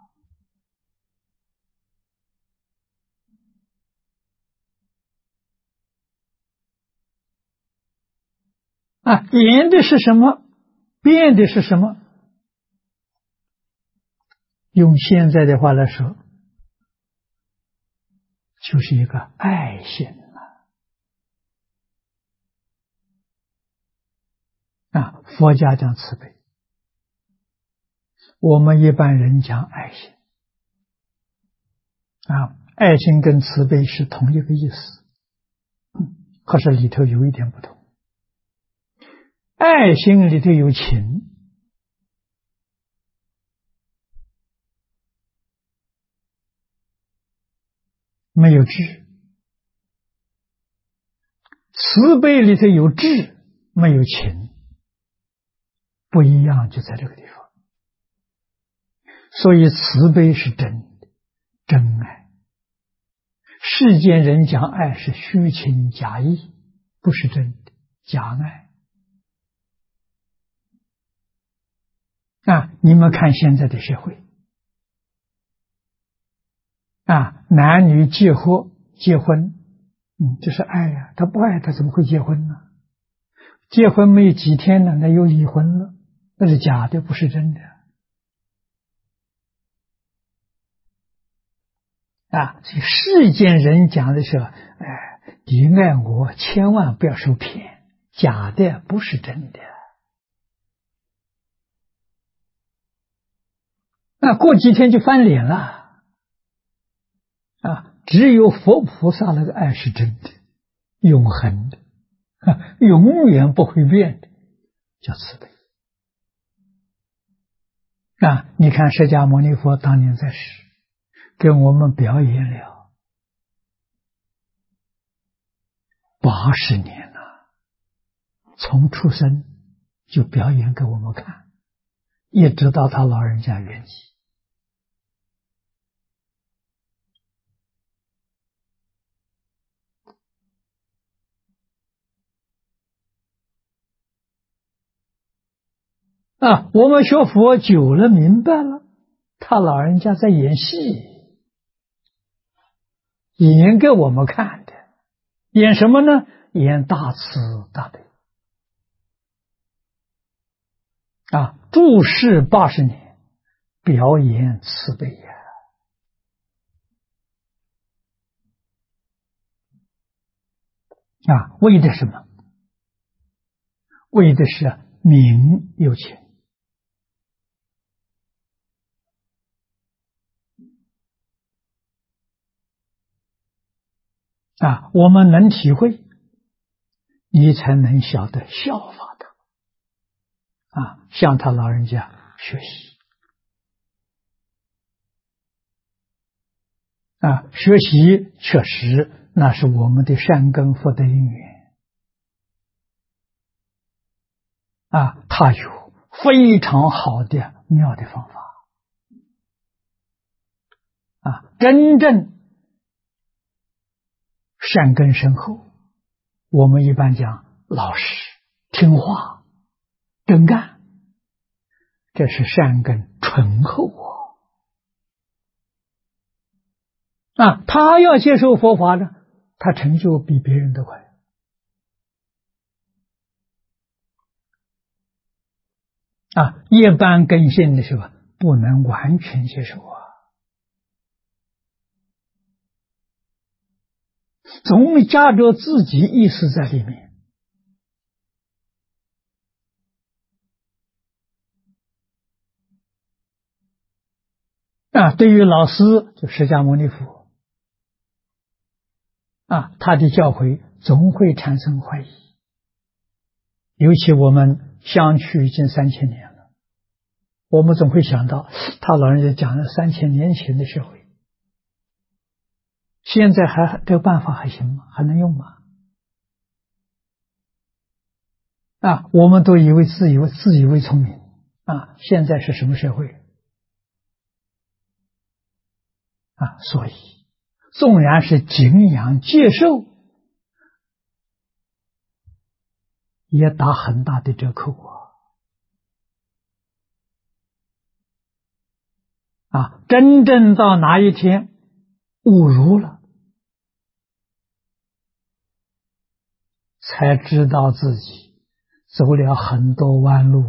啊。言的是什么？辩的是什么？用现在的话来说，就是一个爱心佛家讲慈悲，我们一般人讲爱心。爱心跟慈悲是同一个意思，可是里头有一点不同。爱心里头有情，没有智；慈悲里头有智，没有情，不一样就在这个地方。所以慈悲是真的，真爱。世间人讲爱是虚情假意，不是真的，假爱。你们看现在的社会，男女结婚，这是爱呀，他不爱他怎么会结婚呢？结婚没有几天了，那又离婚了，那是假的，不是真的。所以世间人讲的是，你爱我，千万不要受骗，假的不是真的。过几天就翻脸了。只有佛菩萨那个爱是真的，永恒的，永远不会变的，叫慈悲。你看释迦牟尼佛当年在世，跟我们表演了80年了，从出生就表演给我们看，一直到他老人家圆寂。我们学佛久了明白了，他老人家在演戏，演给我们看的。演什么呢？演大慈大悲。住世80年，表演慈悲呀。为的什么？为的是民有情。我们能体会，你才能晓得效法他。向他老人家学习。学习确实那是我们的善根福德因缘。他有非常好的妙的方法。真正善根深厚，我们一般讲老实听话真干，这是善根醇厚他要接受佛法呢，他成就比别人都快。一般根性的时候不能完全接受总夹着自己意识在里面。对于老师就释迦牟尼佛他的教诲总会产生怀疑。尤其我们相去已经3000年了，我们总会想到他老人家讲了3000年前的社会，现在这个办法还行吗？还能用吗？我们都以为自以为聪明现在是什么社会所以纵然是敬仰接受，也打很大的折扣真正到哪一天误入了，才知道自己走了很多弯路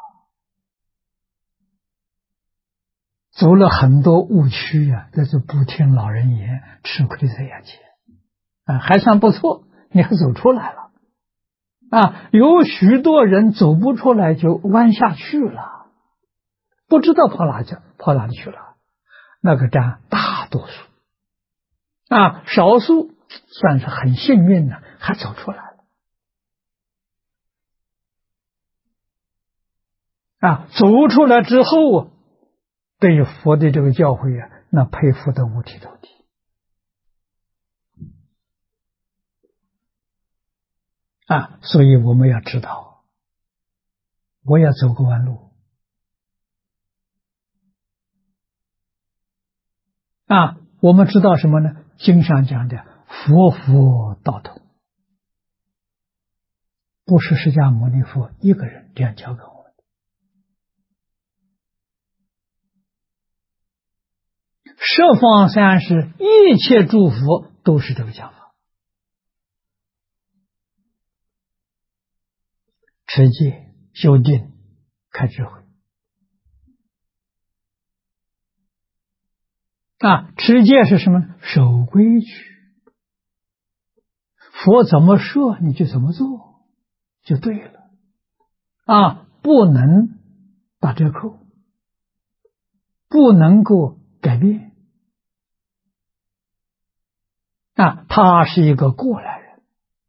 走了很多误区这是不听老人言，吃亏在眼前还算不错，你还走出来了有许多人走不出来就弯下去了，不知道跑哪里去了，那个占大多数。少数算是很幸运的，还走出来了。走出来之后，对于佛的这个教诲那佩服的五体投地。所以我们要知道，我要走个弯路。我们知道什么呢？经上讲的佛佛道同，不是释迦牟尼佛一个人这样教给我们的。十方三世一切诸佛都是这个讲法。持戒、修定、开智慧。持戒是什么呢？守规矩。佛怎么说你就怎么做就对了。不能打折扣，不能够改变。他是一个过来人，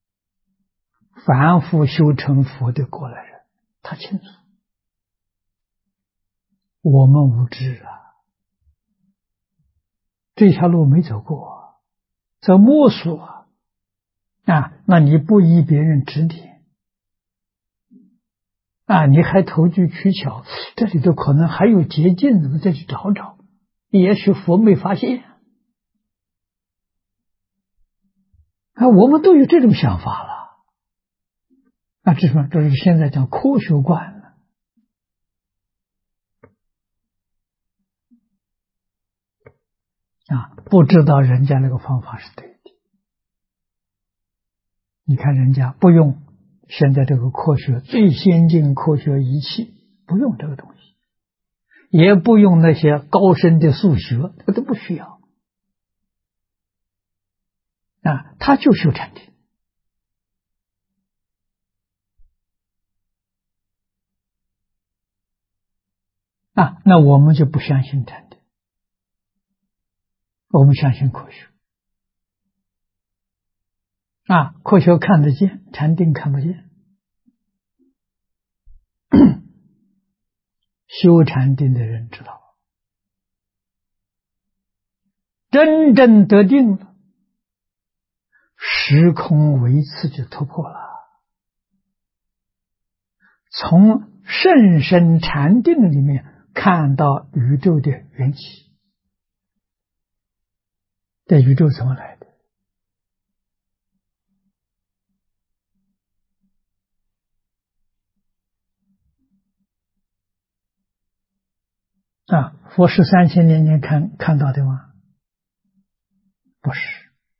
凡夫修成佛的过来人，他清楚。我们无知这条路没走过，在摸索那你不依别人指点你还投机取巧，这里头可能还有捷径，怎么再去找找？也许佛没发现我们都有这种想法了这是什么？这是现在讲科学观了不知道人家那个方法是对的。你看人家不用现在这个科学最先进科学仪器，不用这个东西，也不用那些高深的数学，他都不需要他就修禅定那我们就不相信禅定，我们相信科学科学看得见，禅定看不见。修禅定的人知道，真正得定了，时空维次就突破了。从甚深禅定里面看到宇宙的缘起，这宇宙怎么来的？佛是3000年前看到的吗？不是，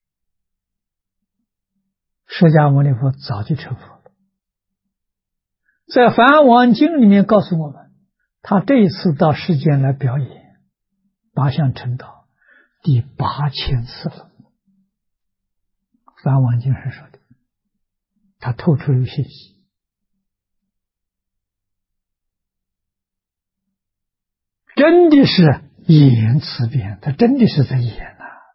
释迦牟尼佛早就成佛了。在《梵网经》里面告诉我们，他这一次到世间来表演八相成道第8000次了。《梵网经》是说的，他透出有信息，真的是言辞辩，他真的是在演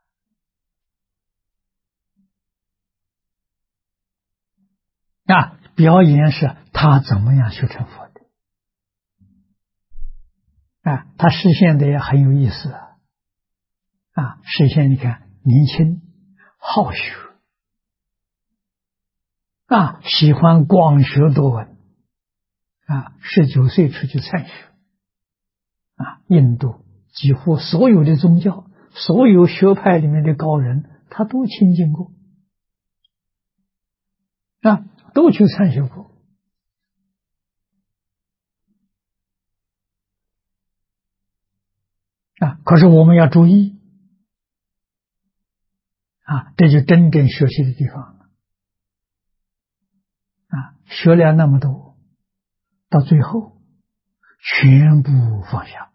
表演是他怎么样修成佛的他实现的也很有意思实现你看年轻好学喜欢广学多闻19岁出去参学印度几乎所有的宗教，所有学派里面的高人他都亲近过都去参学过可是我们要注意这就真正学习的地方了学了那么多，到最后全部放下，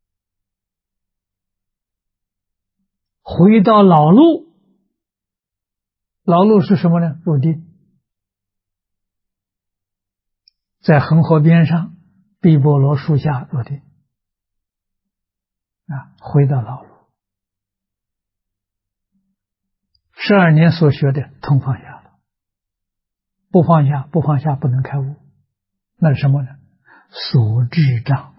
回到老路， 劳碌是什么呢？入定，在恒河边上，碧波罗树下入定，回到劳碌。12年所学的通放下了，不放下不能开悟。那是什么呢？所知障，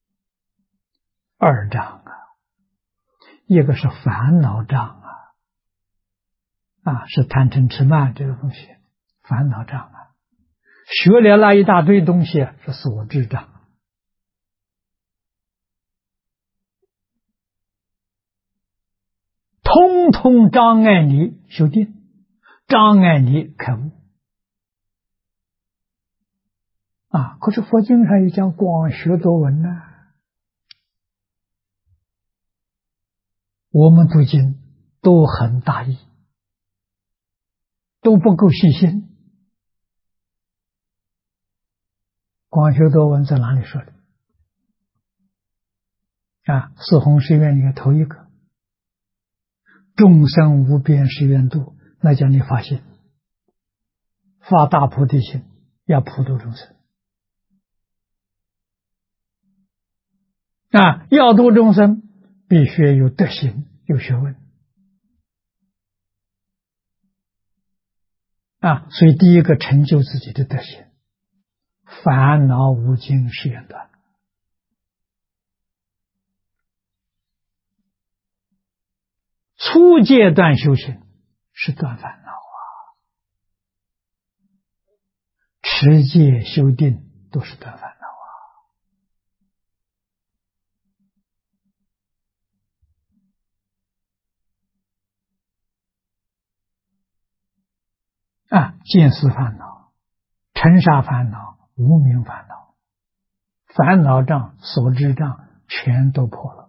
二障啊，一个是烦恼障是贪嗔痴慢这个东西，烦恼障学了那一大堆东西是所知障。通通障碍你修定，障碍你开悟可是佛经上有讲广学多闻呢，我们读经都很大意，都不够细心。广学多闻在哪里说的？四弘誓愿里面头一个，众生无边誓愿度，那叫你发心，发大菩提心，要普度众生要度众生，必须有德行，有学问所以第一个成就自己的德行，烦恼无尽誓愿断。初阶段修行是断烦恼持戒修定都是断烦恼见思烦恼、尘沙烦恼、无明烦恼、烦恼障、所知障全都破了，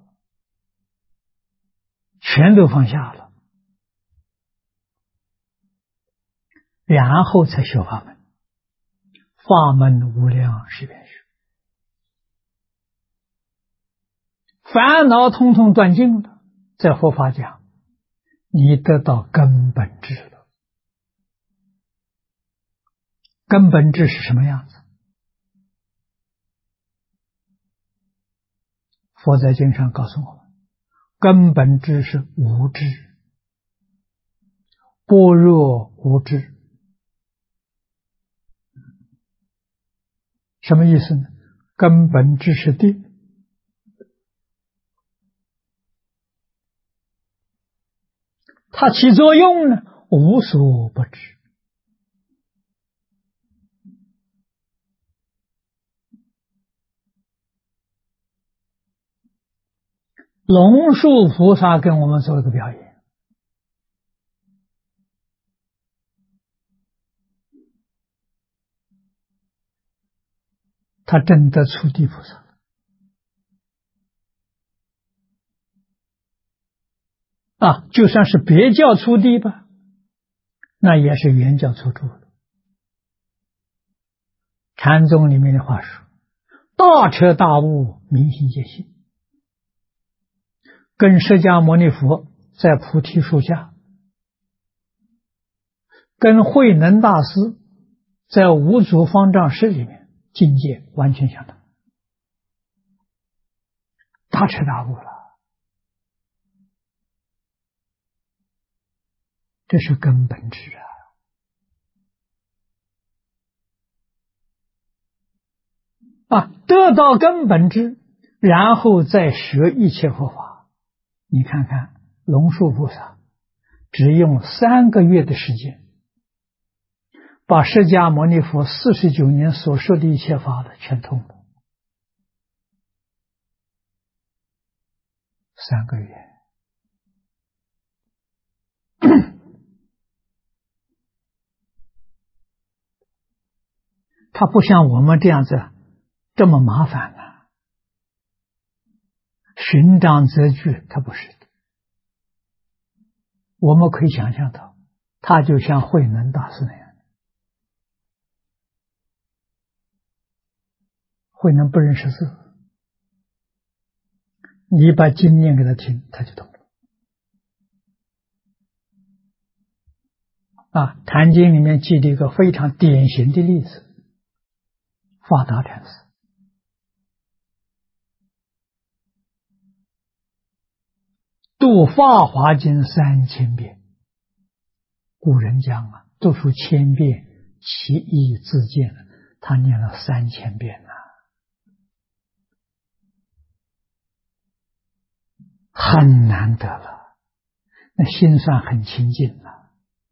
全都放下了，然后才学法门。法门无量誓愿学，烦恼通通断尽了，在佛法讲，你得到根本智了。根本智是什么样子？佛在经上告诉我们，根本智是无智，般若无智。什么意思呢？根本智是定，它起作用呢，无所不知。龙树菩萨跟我们做了个表演，他证得初地菩萨就算是别教初地吧，那也是原教初住的。禅宗里面的话说，大彻大悟，明心见性，跟释迦牟尼佛在菩提树下，跟慧能大师在五祖方丈室里面境界完全相同，大彻大悟了，这是根本智得到根本智，然后再学一切佛法。你看看龙树菩萨只用3个月的时间，把释迦牟尼佛49年所说的一切法的全通了。3个月他不像我们这样子这么麻烦寻章择句，他不是的。我们可以想象到，他就像慧能大师那样，慧能不认识字，你把经念给他听，他就懂了。 坛经里面记了一个非常典型的例子，法达禅师读法华经3000遍，古人讲读书千遍，其义自见了。他念了3000遍很难得了，那心算很清净了。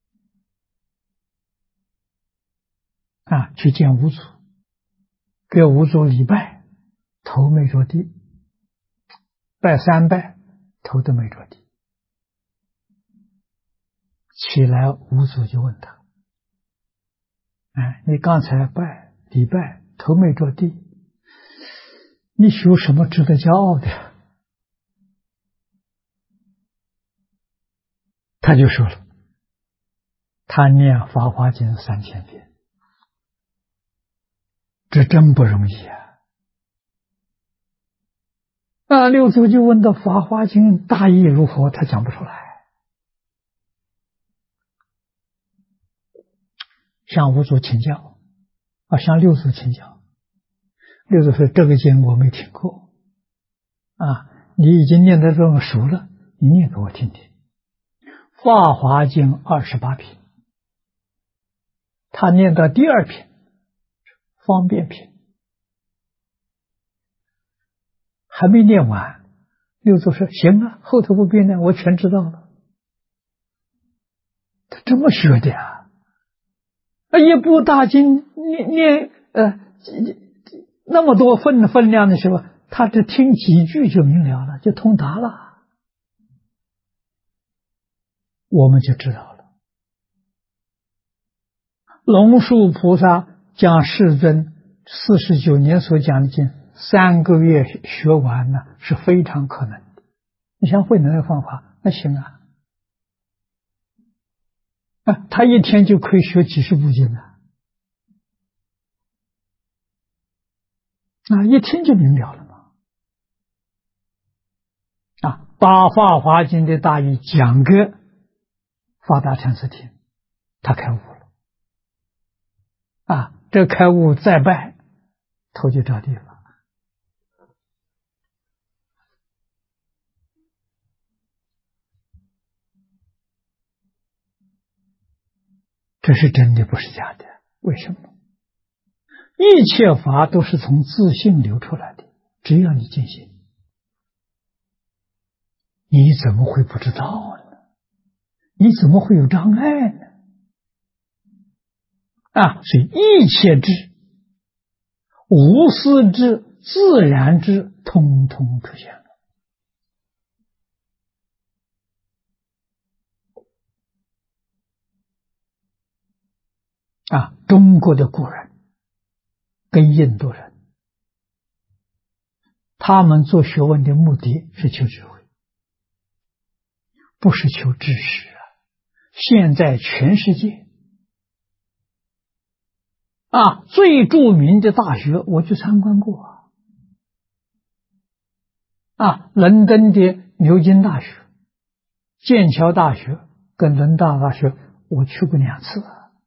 去见五祖，给五祖礼拜，头没着地，拜3拜，头都没着地。起来，五祖就问他：你刚才礼拜，头没着地，你有什么值得骄傲的？他就说了，他念《法华经》3000遍，这真不容易六祖就问到《法华经》大意如何，他讲不出来，向五祖请教，向六祖请教。六祖说：“这个经我没听过，你已经念得这么熟了，你念给我听听。”《法华经》28品，他念到第2品，方便品，还没念完。六祖说：“行后头不必念，我全知道了。”他这么学的一部大经念那么多分量的时候，他只听几句就明了了，就通达了。我们就知道了。龙树菩萨讲世尊49年所讲的经，3个月学完了是非常可能的。你像慧能的方法，那行他一天就可以学几十部经一听就明了了嘛。把《法华经》的大意讲给法达禅师听，他开悟了。这开悟再拜，头就着地了。这是真的，不是假的。为什么？一切法都是从自信流出来的，只要你尽心，你怎么会不知道呢？你怎么会有障碍呢？所以一切智、无私智、自然智，通通出现了。中国的古人跟印度人，他们做学问的目的是求智慧，不是求知识现在全世界最著名的大学我去参观过伦敦的牛津大学、剑桥大学跟伦敦大学我去过2次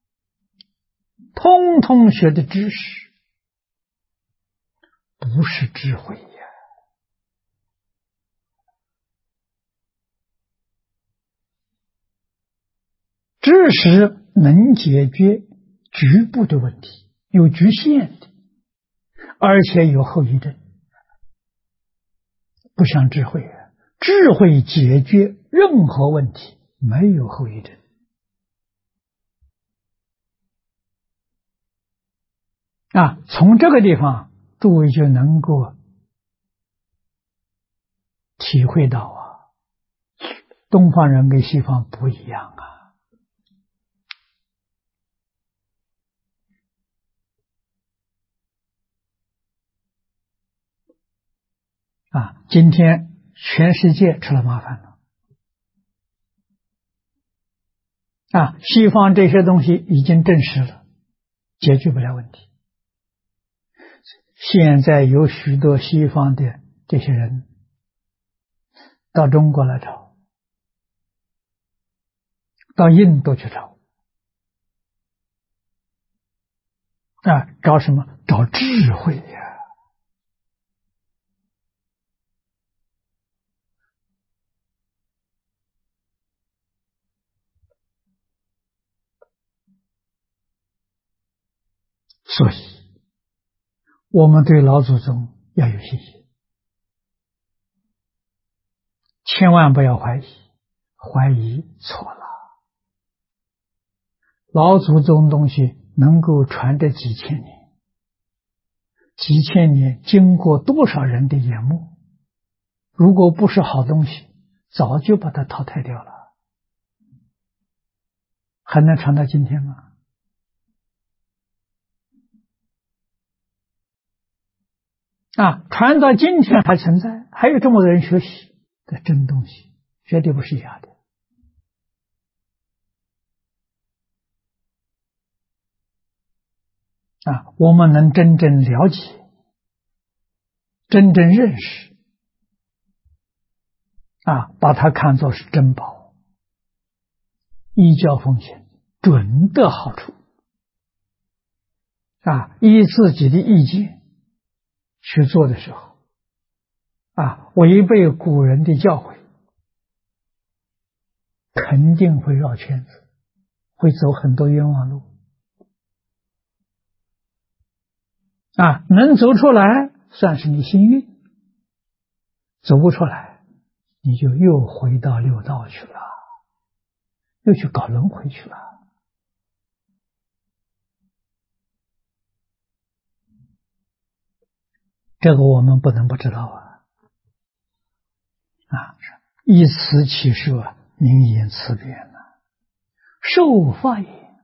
通通学的知识，不是智慧知识能解决局部的问题，有局限的，而且有后遗症，不像智慧智慧解决任何问题，没有后遗症从这个地方诸位就能够体会到东方人跟西方不一样今天全世界出了麻烦了西方这些东西已经证实了，解决不了问题。现在有许多西方的这些人到中国来找，到印度去找找什么？找智慧呀！所以，我们对老祖宗要有信心，千万不要怀疑，怀疑错了。老祖宗东西能够传这几千年，几千年经过多少人的眼目，如果不是好东西，早就把它淘汰掉了，还能传到今天吗？传到今天还存在，还有这么多人学习的真东西，绝对不是假的。我们能真正了解，真正认识，把它看作是珍宝，依教奉行，准得好处。依自己的意见去做的时候，违背古人的教诲，肯定会绕圈子，会走很多冤枉路。能走出来算是你幸运，走不出来你就又回到六道去了，又去搞轮回去了。这个我们不能不知道依此起舍，名言辞辩受发言，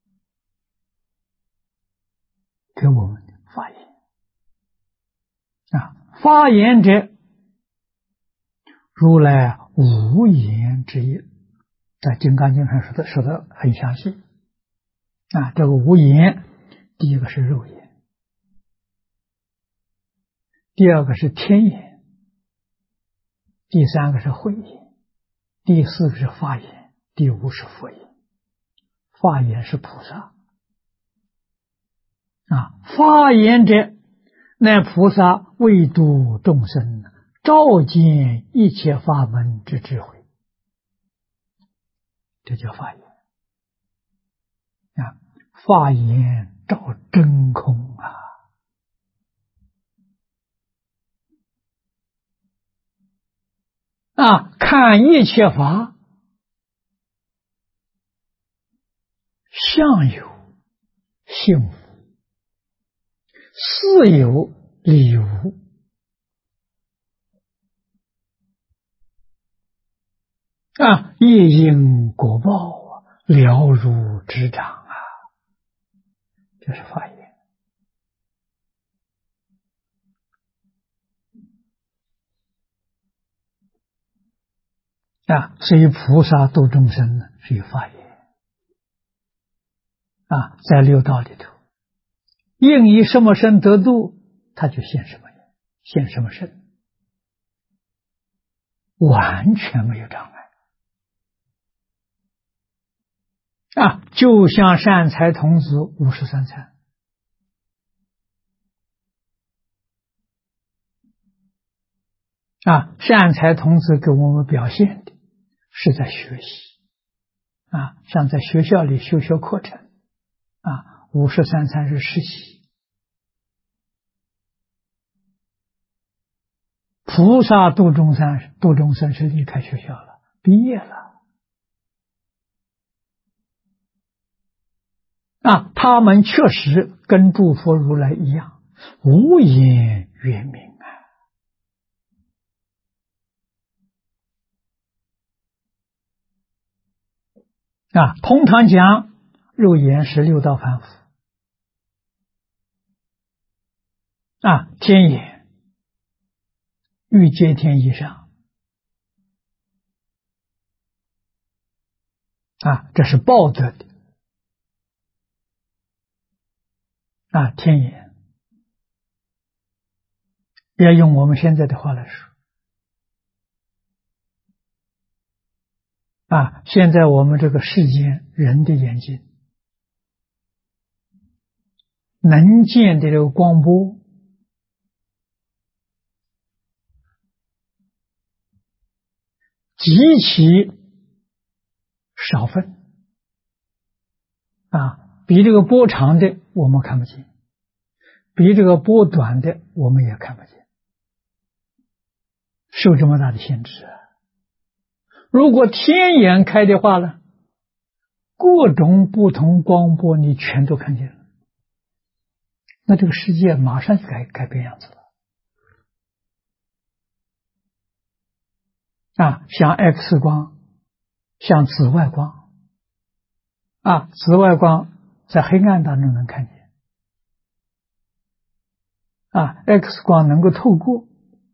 给我们发言发言者，如来无言之意，在《金刚经》上说的很详细这个无言，第一个是肉眼，第二个是天眼，第三个是慧眼，第四个是法眼，第五是佛眼。法眼是菩萨发言者，乃菩萨为度众生，照见一切法门之智慧，这叫法眼法眼照真空看一切法，相有性无，事有理无，业因果报了如指掌这是法眼所以菩萨度众生呢是有法眼在六道里头，应以什么身得度，他就现什么人，现什么身，完全没有障碍就像善财童子53参善财童子给我们表现的是在学习像在学校里修学课程53参是实习，菩萨度众生是离开学校了，毕业了他们确实跟诸佛如来一样，无言圆明通常讲，肉眼是六道凡夫天眼欲界天以上这是报得的天眼，要用我们现在的话来说现在我们这个世间人的眼睛能见的这个光波极其少分比这个波长的我们看不见，比这个波短的我们也看不见，受这么大的限制如果天眼开的话呢，各种不同光波你全都看见了，那这个世界马上就改变样子了像 X 光，像紫外光紫外光在黑暗当中能看见X 光能够透过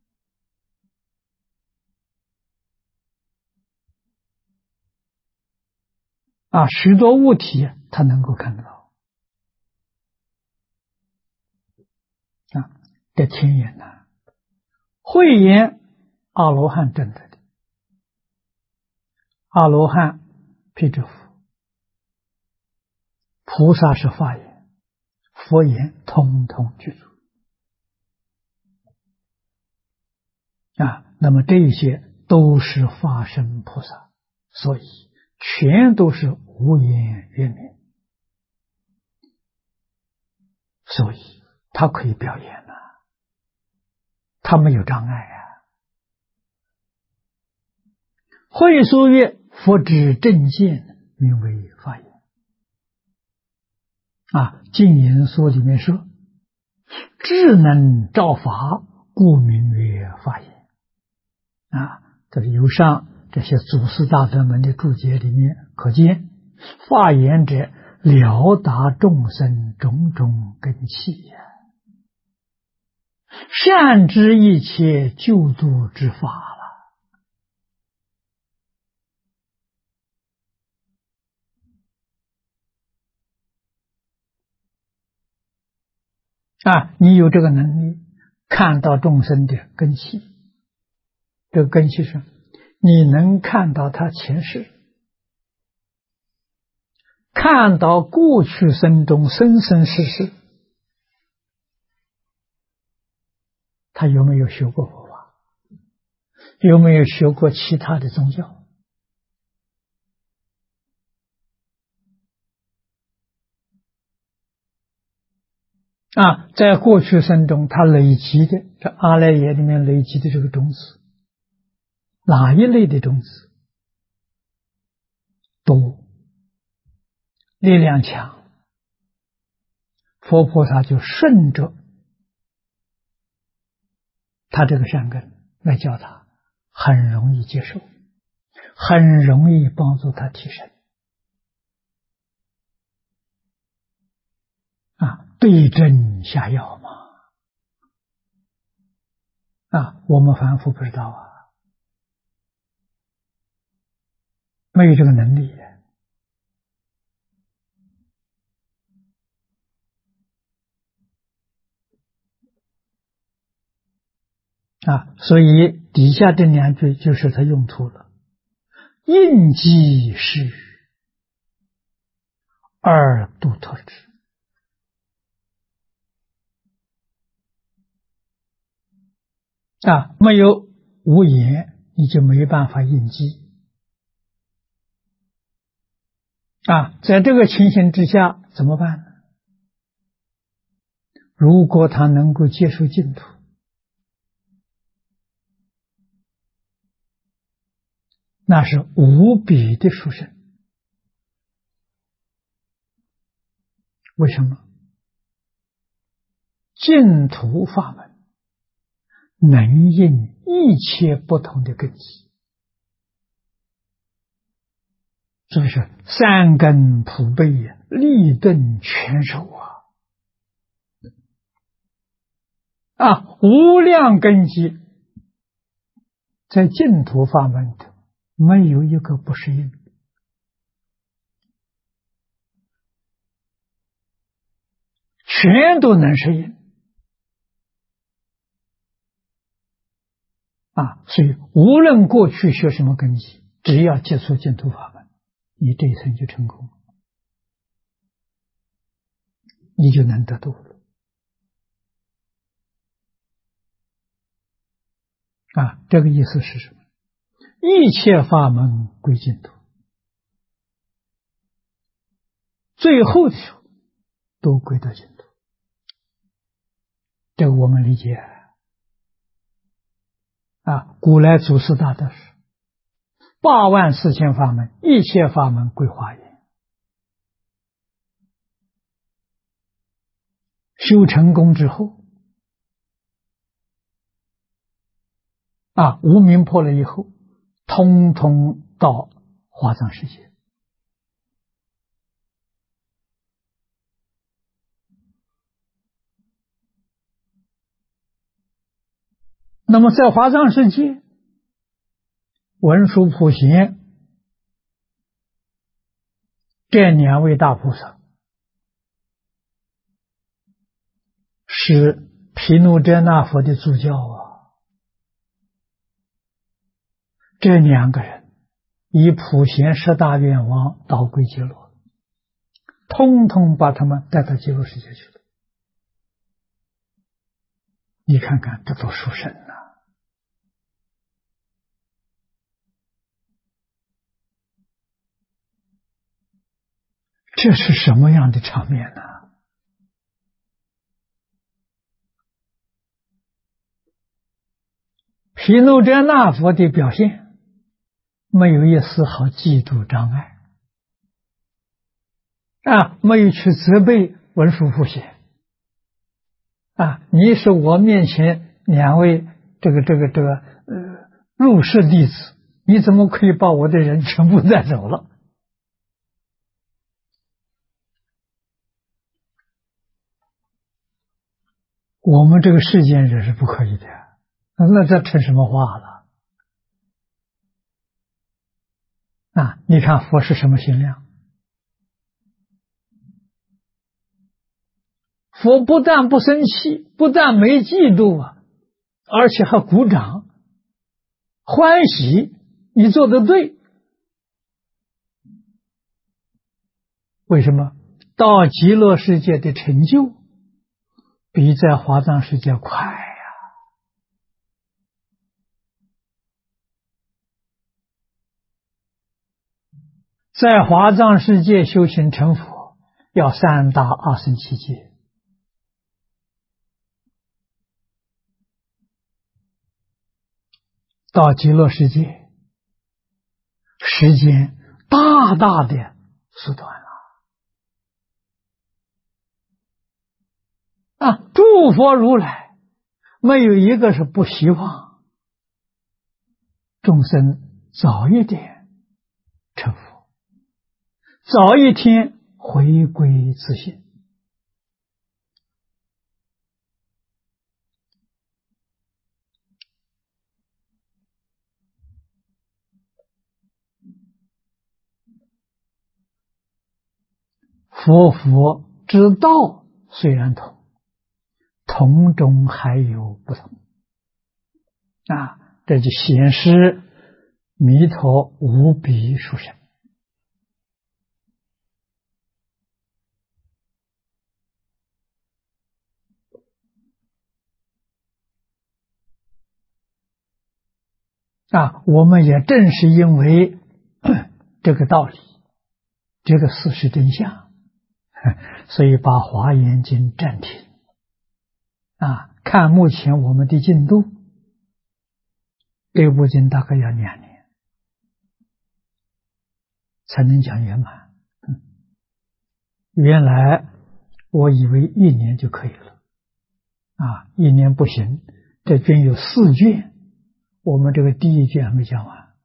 许多物体它能够看得到这天眼慧眼阿罗汉证得的，阿罗汉辟支佛，菩萨是法眼，佛眼通通具足那么这些都是法身菩萨，所以全都是无眼圆明，所以他可以表演他没有障碍会说曰：佛之正见，名为法眼净言说里面说，智能照法，故名曰法眼这里由上这些祖师大德们的注解里面可见，法眼者了达众生种种根器善知一切救度之法你有这个能力看到众生的根器，这个根器是你能看到他前世，看到过去生中生生世世他有没有学过佛法，有没有学过其他的宗教在过去生中他累积的这阿赖耶里面累积的这个种子，哪一类的种子多，力量强，佛菩萨就顺着他这个善根来教他，很容易接受，很容易帮助他提升对症下药嘛我们凡夫不知道没有这个能力所以底下这两句就是他用途了，应机施语而度脱之没有无言你就没办法应机在这个情形之下怎么办呢？如果他能够接受净土，那是无比的殊胜。为什么？净土法门能应一切不同的根基，是不是三根普被立顿全守无量根基，在净土法门的没有一个不适应，全都能适应所以无论过去学什么根基，只要接触净土法门，你这一生就成功你就能得度了。这个意思是什么？一切法门归净土，最后的时候都归到净土。这个我们理解古来祖师大德是84000法门，一切法门归华严。修成功之后，无明破了以后，通通到华藏世界。那么在华藏世界，文殊普贤这2位大菩萨是毗卢遮那佛的助教这2个人以普贤10大愿望导归极乐，通通把他们带到极乐世界去了。你看看这多殊胜这是什么样的场面呢？毗卢遮那佛的表现没有一丝毫嫉妒障碍没有去责备文殊普贤你是我面前2位入室弟子，你怎么可以把我的人全部带走了？我们这个世间人是不可以的，那这成什么话了？你看佛是什么心量？佛不但不生气，不但没嫉妒而且还鼓掌，欢喜你做得对。为什么？到极乐世界的成就比在华藏世界快在华藏世界修行成佛要3大阿僧祇劫，到极乐世界时间大大的缩短了诸佛如来没有一个是不希望众生早一点成佛，早一天回归自性。佛法之道虽然同，同中还有不同这就显示弥陀无比殊胜我们也正是因为这个道理，这个事实真相，所以把华严经暂停看目前我们的进度，这部经大概要2年才能讲圆满。原来我以为1年就可以了1年不行，这卷有4卷，我们这个第1卷还没讲完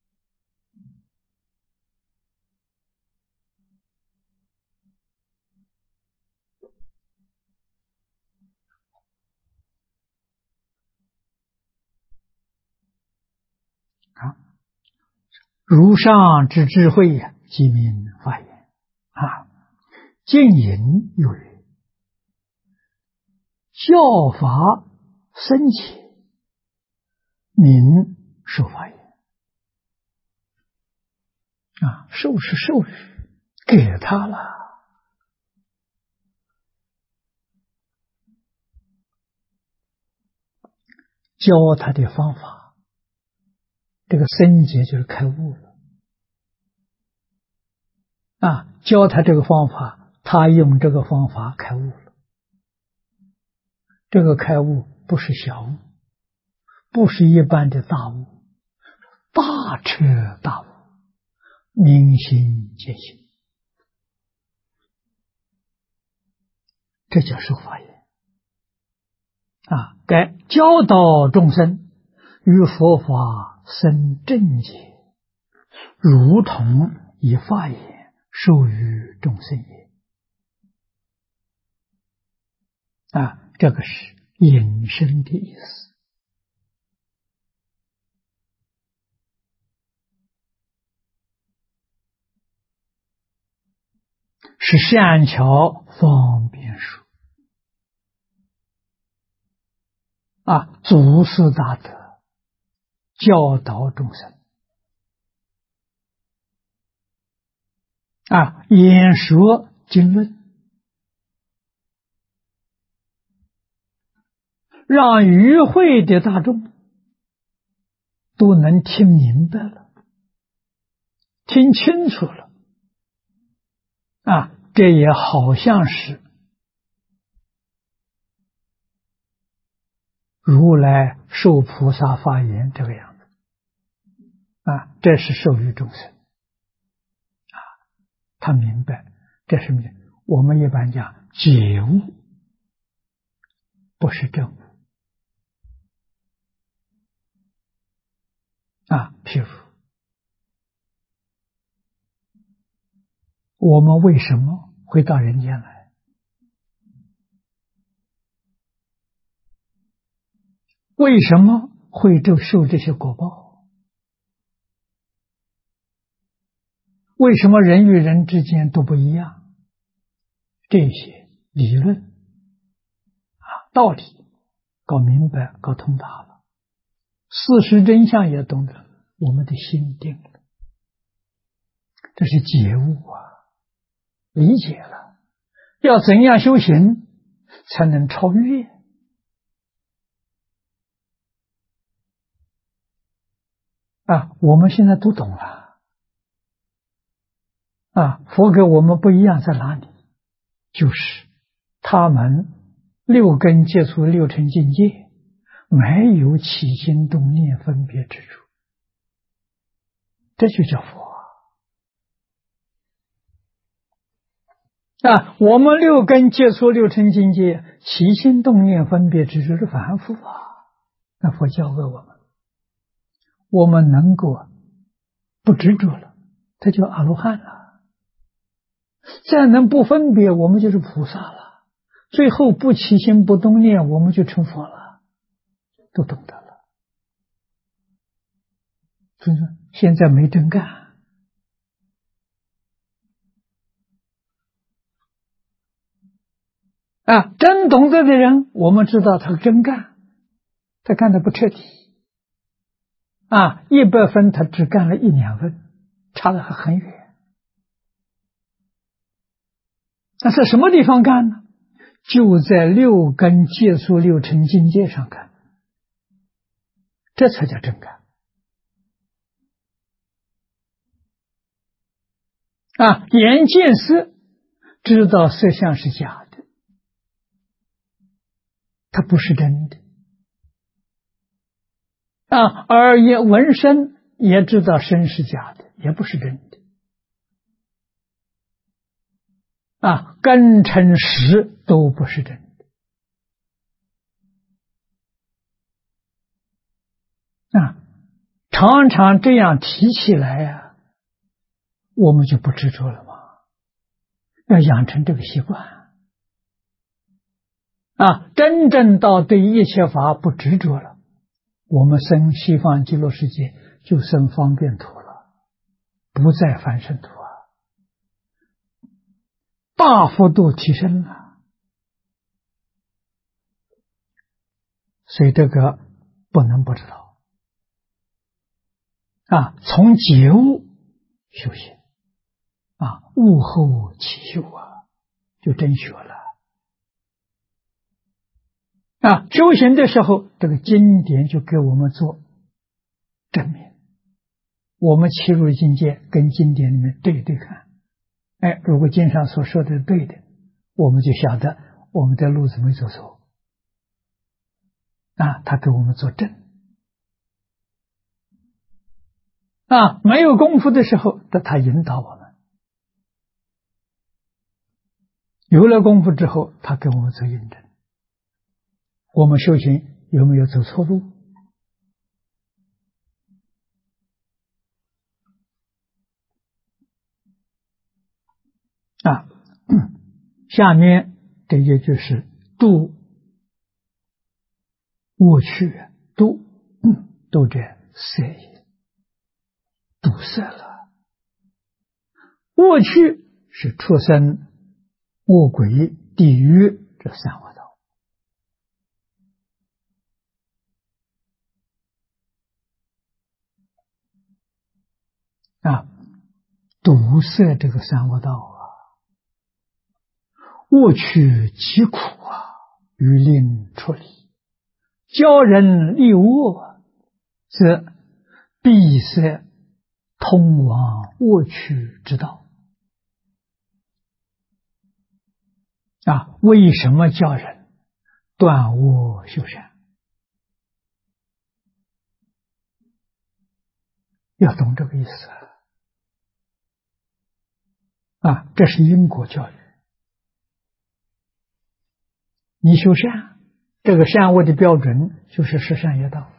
如上之智慧即名法言净隐有余，教法深浅，名受法言受是授予给他了教他的方法，这个僧结就是开悟了教他这个方法，他用这个方法开悟了。这个开悟不是小悟，不是一般的大悟，大彻大悟，明心见性，这叫受法业该教导众生与佛法生正解，如同以法言授予众生也这个是引申的意思。是善巧方便说祖师大德教导众生演说经论，让与会的大众都能听明白了，听清楚了这也好像是如来受菩萨发言这个样子这是授予众生他明白，这是我们一般讲解悟，不是证悟譬如我们为什么会到人间来？为什么会受这些果报？为什么人与人之间都不一样？这些理论道理搞明白，搞通达了，事实真相也懂得，我们的心定了，这是觉悟理解了，要怎样修行才能超越我们现在都懂了佛给我们不一样在哪里？就是他们六根接触六尘境界，没有起心动念分别之处，这就叫佛我们六根接触六尘境界，起心动念分别之处是凡夫那佛教给我们能够不执着了，这就阿罗汉了。再能不分别，我们就是菩萨了。最后不起心不动念，我们就成佛了，都懂得了。所以说现在没真干真懂得的人，我们知道他真干，他干的不彻底100分他只干了1、2分，差得很远。那在什么地方干呢？就在六根接触六尘境界上干，这才叫真干眼见色，知道色相是假的，它不是真的耳也闻声也知道声是假的，也不是真的根尘识都不是真的常常这样提起来我们就不执着了嘛，要养成这个习惯真正到对一切法不执着了，我们生西方极乐世界就生方便土了，不再凡圣土大幅度提升了。所以这个不能不知道从觉悟修行悟后起修就真学了修行的时候，这个经典就给我们做证明。我们切入境界，跟经典里面对一对看。如果经上所说的是对的，我们就晓得我们的路子没走错。他给我们做证。没有功夫的时候，他引导我们；有了功夫之后，他给我们做印证。我们修行有没有走错路？下面这也就是度过去，度者色也，度色了。过去是畜生、恶鬼、地狱这三恶道。毒色这个三恶道恶趣极苦欲令出离，教人利恶，则闭塞通往恶趣之道。为什么教人断恶修善？要懂这个意思这是因果教育。你修善，这个善恶的标准就是十善业道。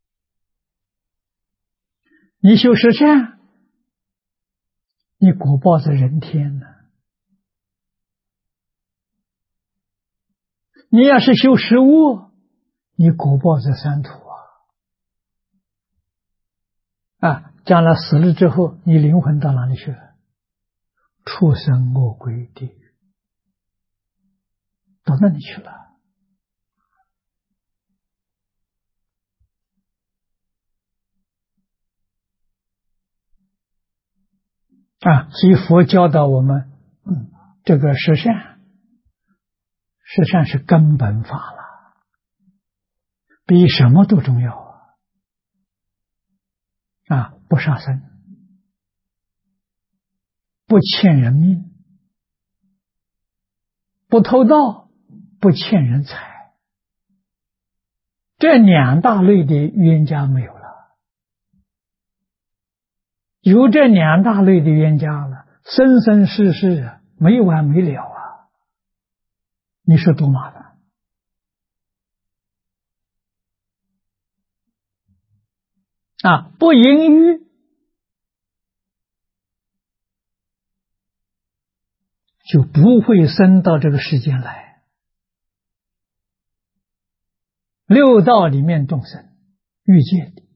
你修十善，你果报在人天呢。你要是修十恶，你果报在三途将来死了之后，你灵魂到哪里去了？畜生、恶鬼、地狱，到那里去了。所以佛教导我们，这个十善是根本法了，比什么都重要不杀生，不欠人命，不偷盗，不欠人财。这两大类的冤家没有了。有这两大类的冤家了，生生世世没完没了你说多麻烦不淫欲就不会生到这个世间来。六道里面众生欲界的，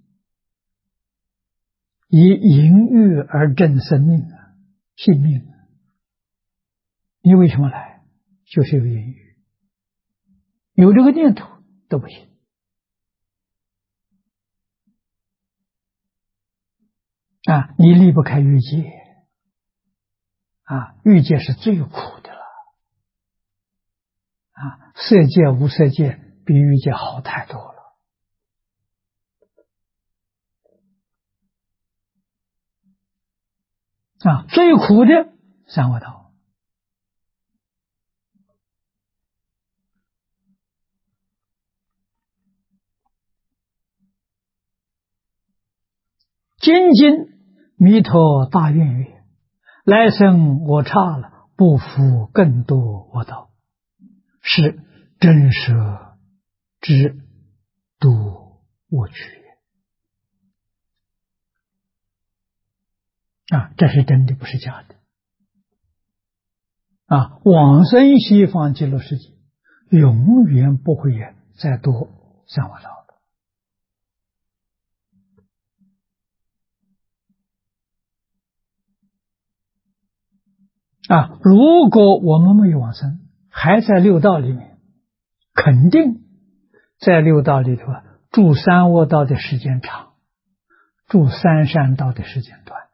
以淫欲而争生命性命你为什么来？就是有淫欲，有这个念头都不行你离不开欲界欲界是最苦的了色界无色界比欲界好太多了最苦的三恶道。精进弥陀大愿曰：来生我差了，不负更多恶道，是真舍之度我取这是真的，不是假的往生西方极乐世界永远不会再多三恶道如果我们没有往生，还在六道里面，肯定在六道里头住三恶道的时间长，住三善道的时间短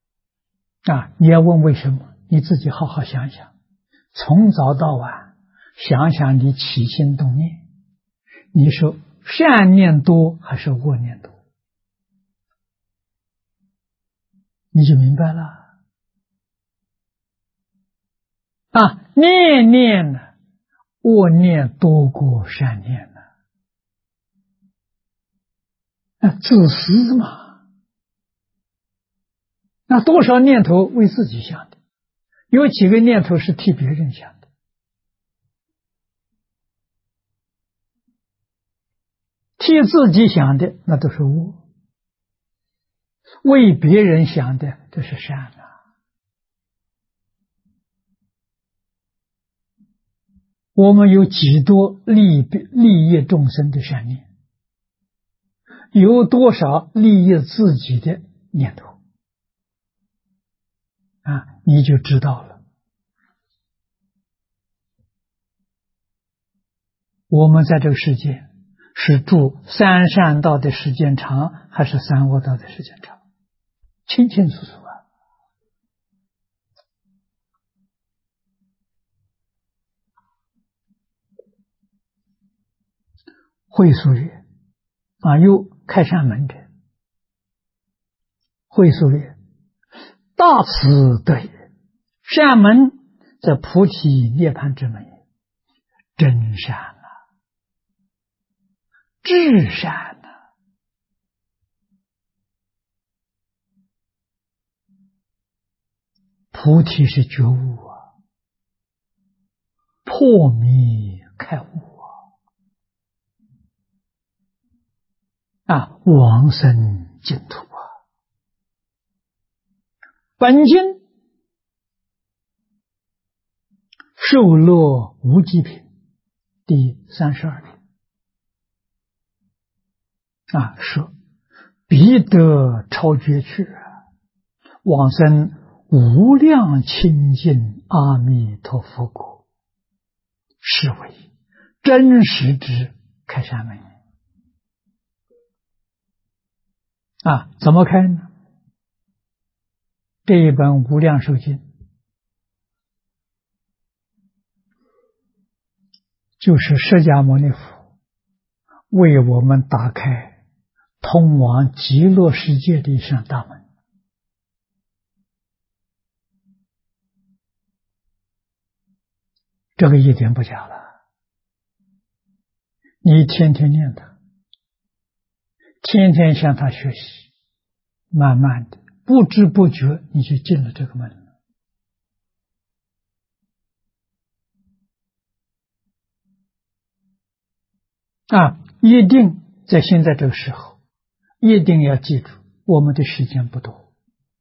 你要问为什么，你自己好好想想，从早到晚想想你起心动念，你说善念多还是恶念多？你就明白了。念念呢，恶念多过善念呢，自私嘛。那多少念头为自己想的，有几个念头是替别人想的。替自己想的那都是恶，为别人想的这是善啊。我们有几多利益众生的善念，有多少利益自己的念头你就知道了。我们在这个世界是住三善道的时间长，还是三恶道的时间长？清清楚楚啊。会疏曰又开善门者，会疏曰：大慈德也，善门在菩提涅槃之门也，真善至善菩提是觉悟破迷开悟往生净土本经受乐无极品第32品说彼得超绝去，往生无量清净阿弥陀佛国，是为真实之开善门怎么开呢？这一本无量寿经就是释迦牟尼佛为我们打开通往极乐世界的一扇大门。这个一点不假了。你天天念它，天天向他学习，慢慢的不知不觉你就进了这个门了。一定在现在这个时候，一定要记住，我们的时间不多。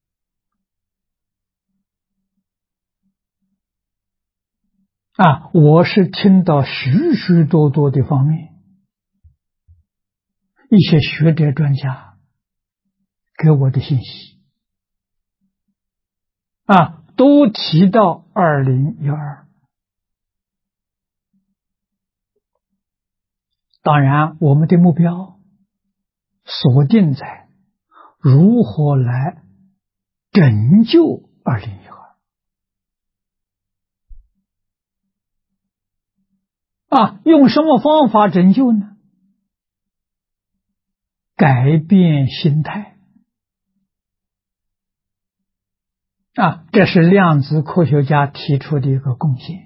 我是听到许许多多的方面，一些学者专家给我的信息都提到2012。当然我们的目标锁定在如何来拯救2012用什么方法拯救呢？改变心态这是量子科学家提出的一个贡献。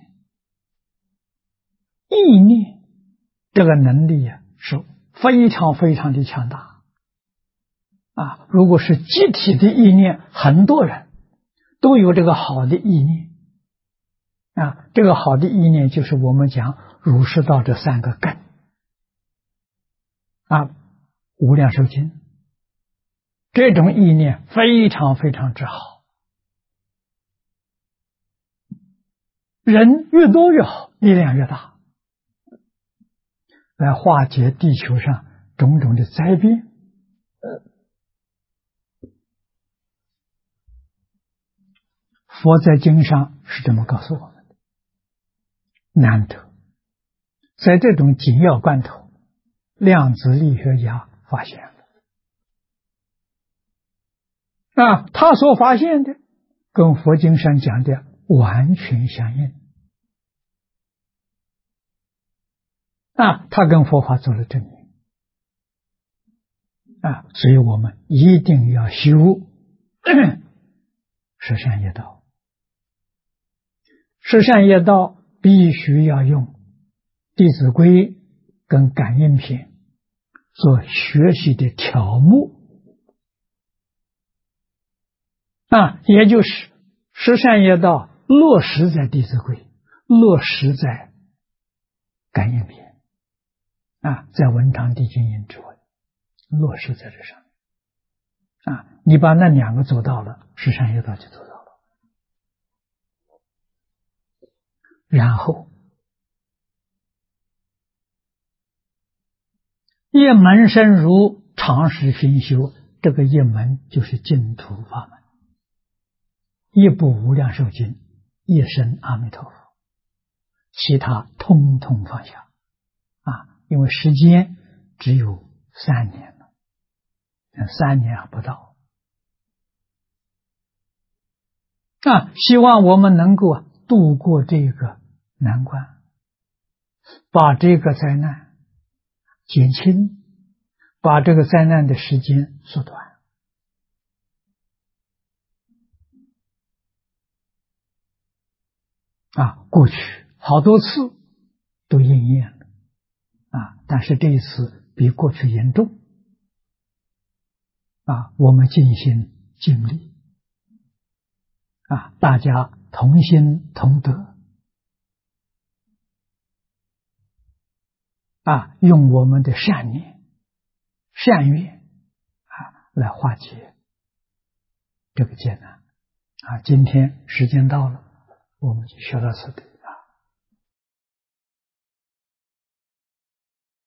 意念这个能力是非常非常的强大如果是集体的意念，很多人都有这个好的意念这个好的意念就是我们讲儒释道这3个根无量寿经，这种意念非常非常之好，人越多越好，力量越大，来化解地球上种种的灾变。佛在经上是这么告诉我们的，难得在这种紧要关头，量子力学家发现了他所发现的跟佛经上讲的完全相应他跟佛法做了证明所以我们一定要修十善业道。十善业道必须要用《弟子规》跟《感应篇》做学习的条目也就是十善业道落实在《弟子规》，落实在《感应篇》在文昌帝君印之文，落实在这上你把那两个做到了，十善业道就做到了。然后一门深入，常识熏修，这个一门就是净土法门，一部无量寿经，一生阿弥陀佛，其他通通放下因为时间只有3年了，3年还不到希望我们能够度过这个难关，把这个灾难减轻，把这个灾难的时间缩短过去好多次都应验了但是这一次比过去严重我们尽心尽力大家同心同德用我们的善念善愿来化解这个艰难今天时间到了，我们就学到此地。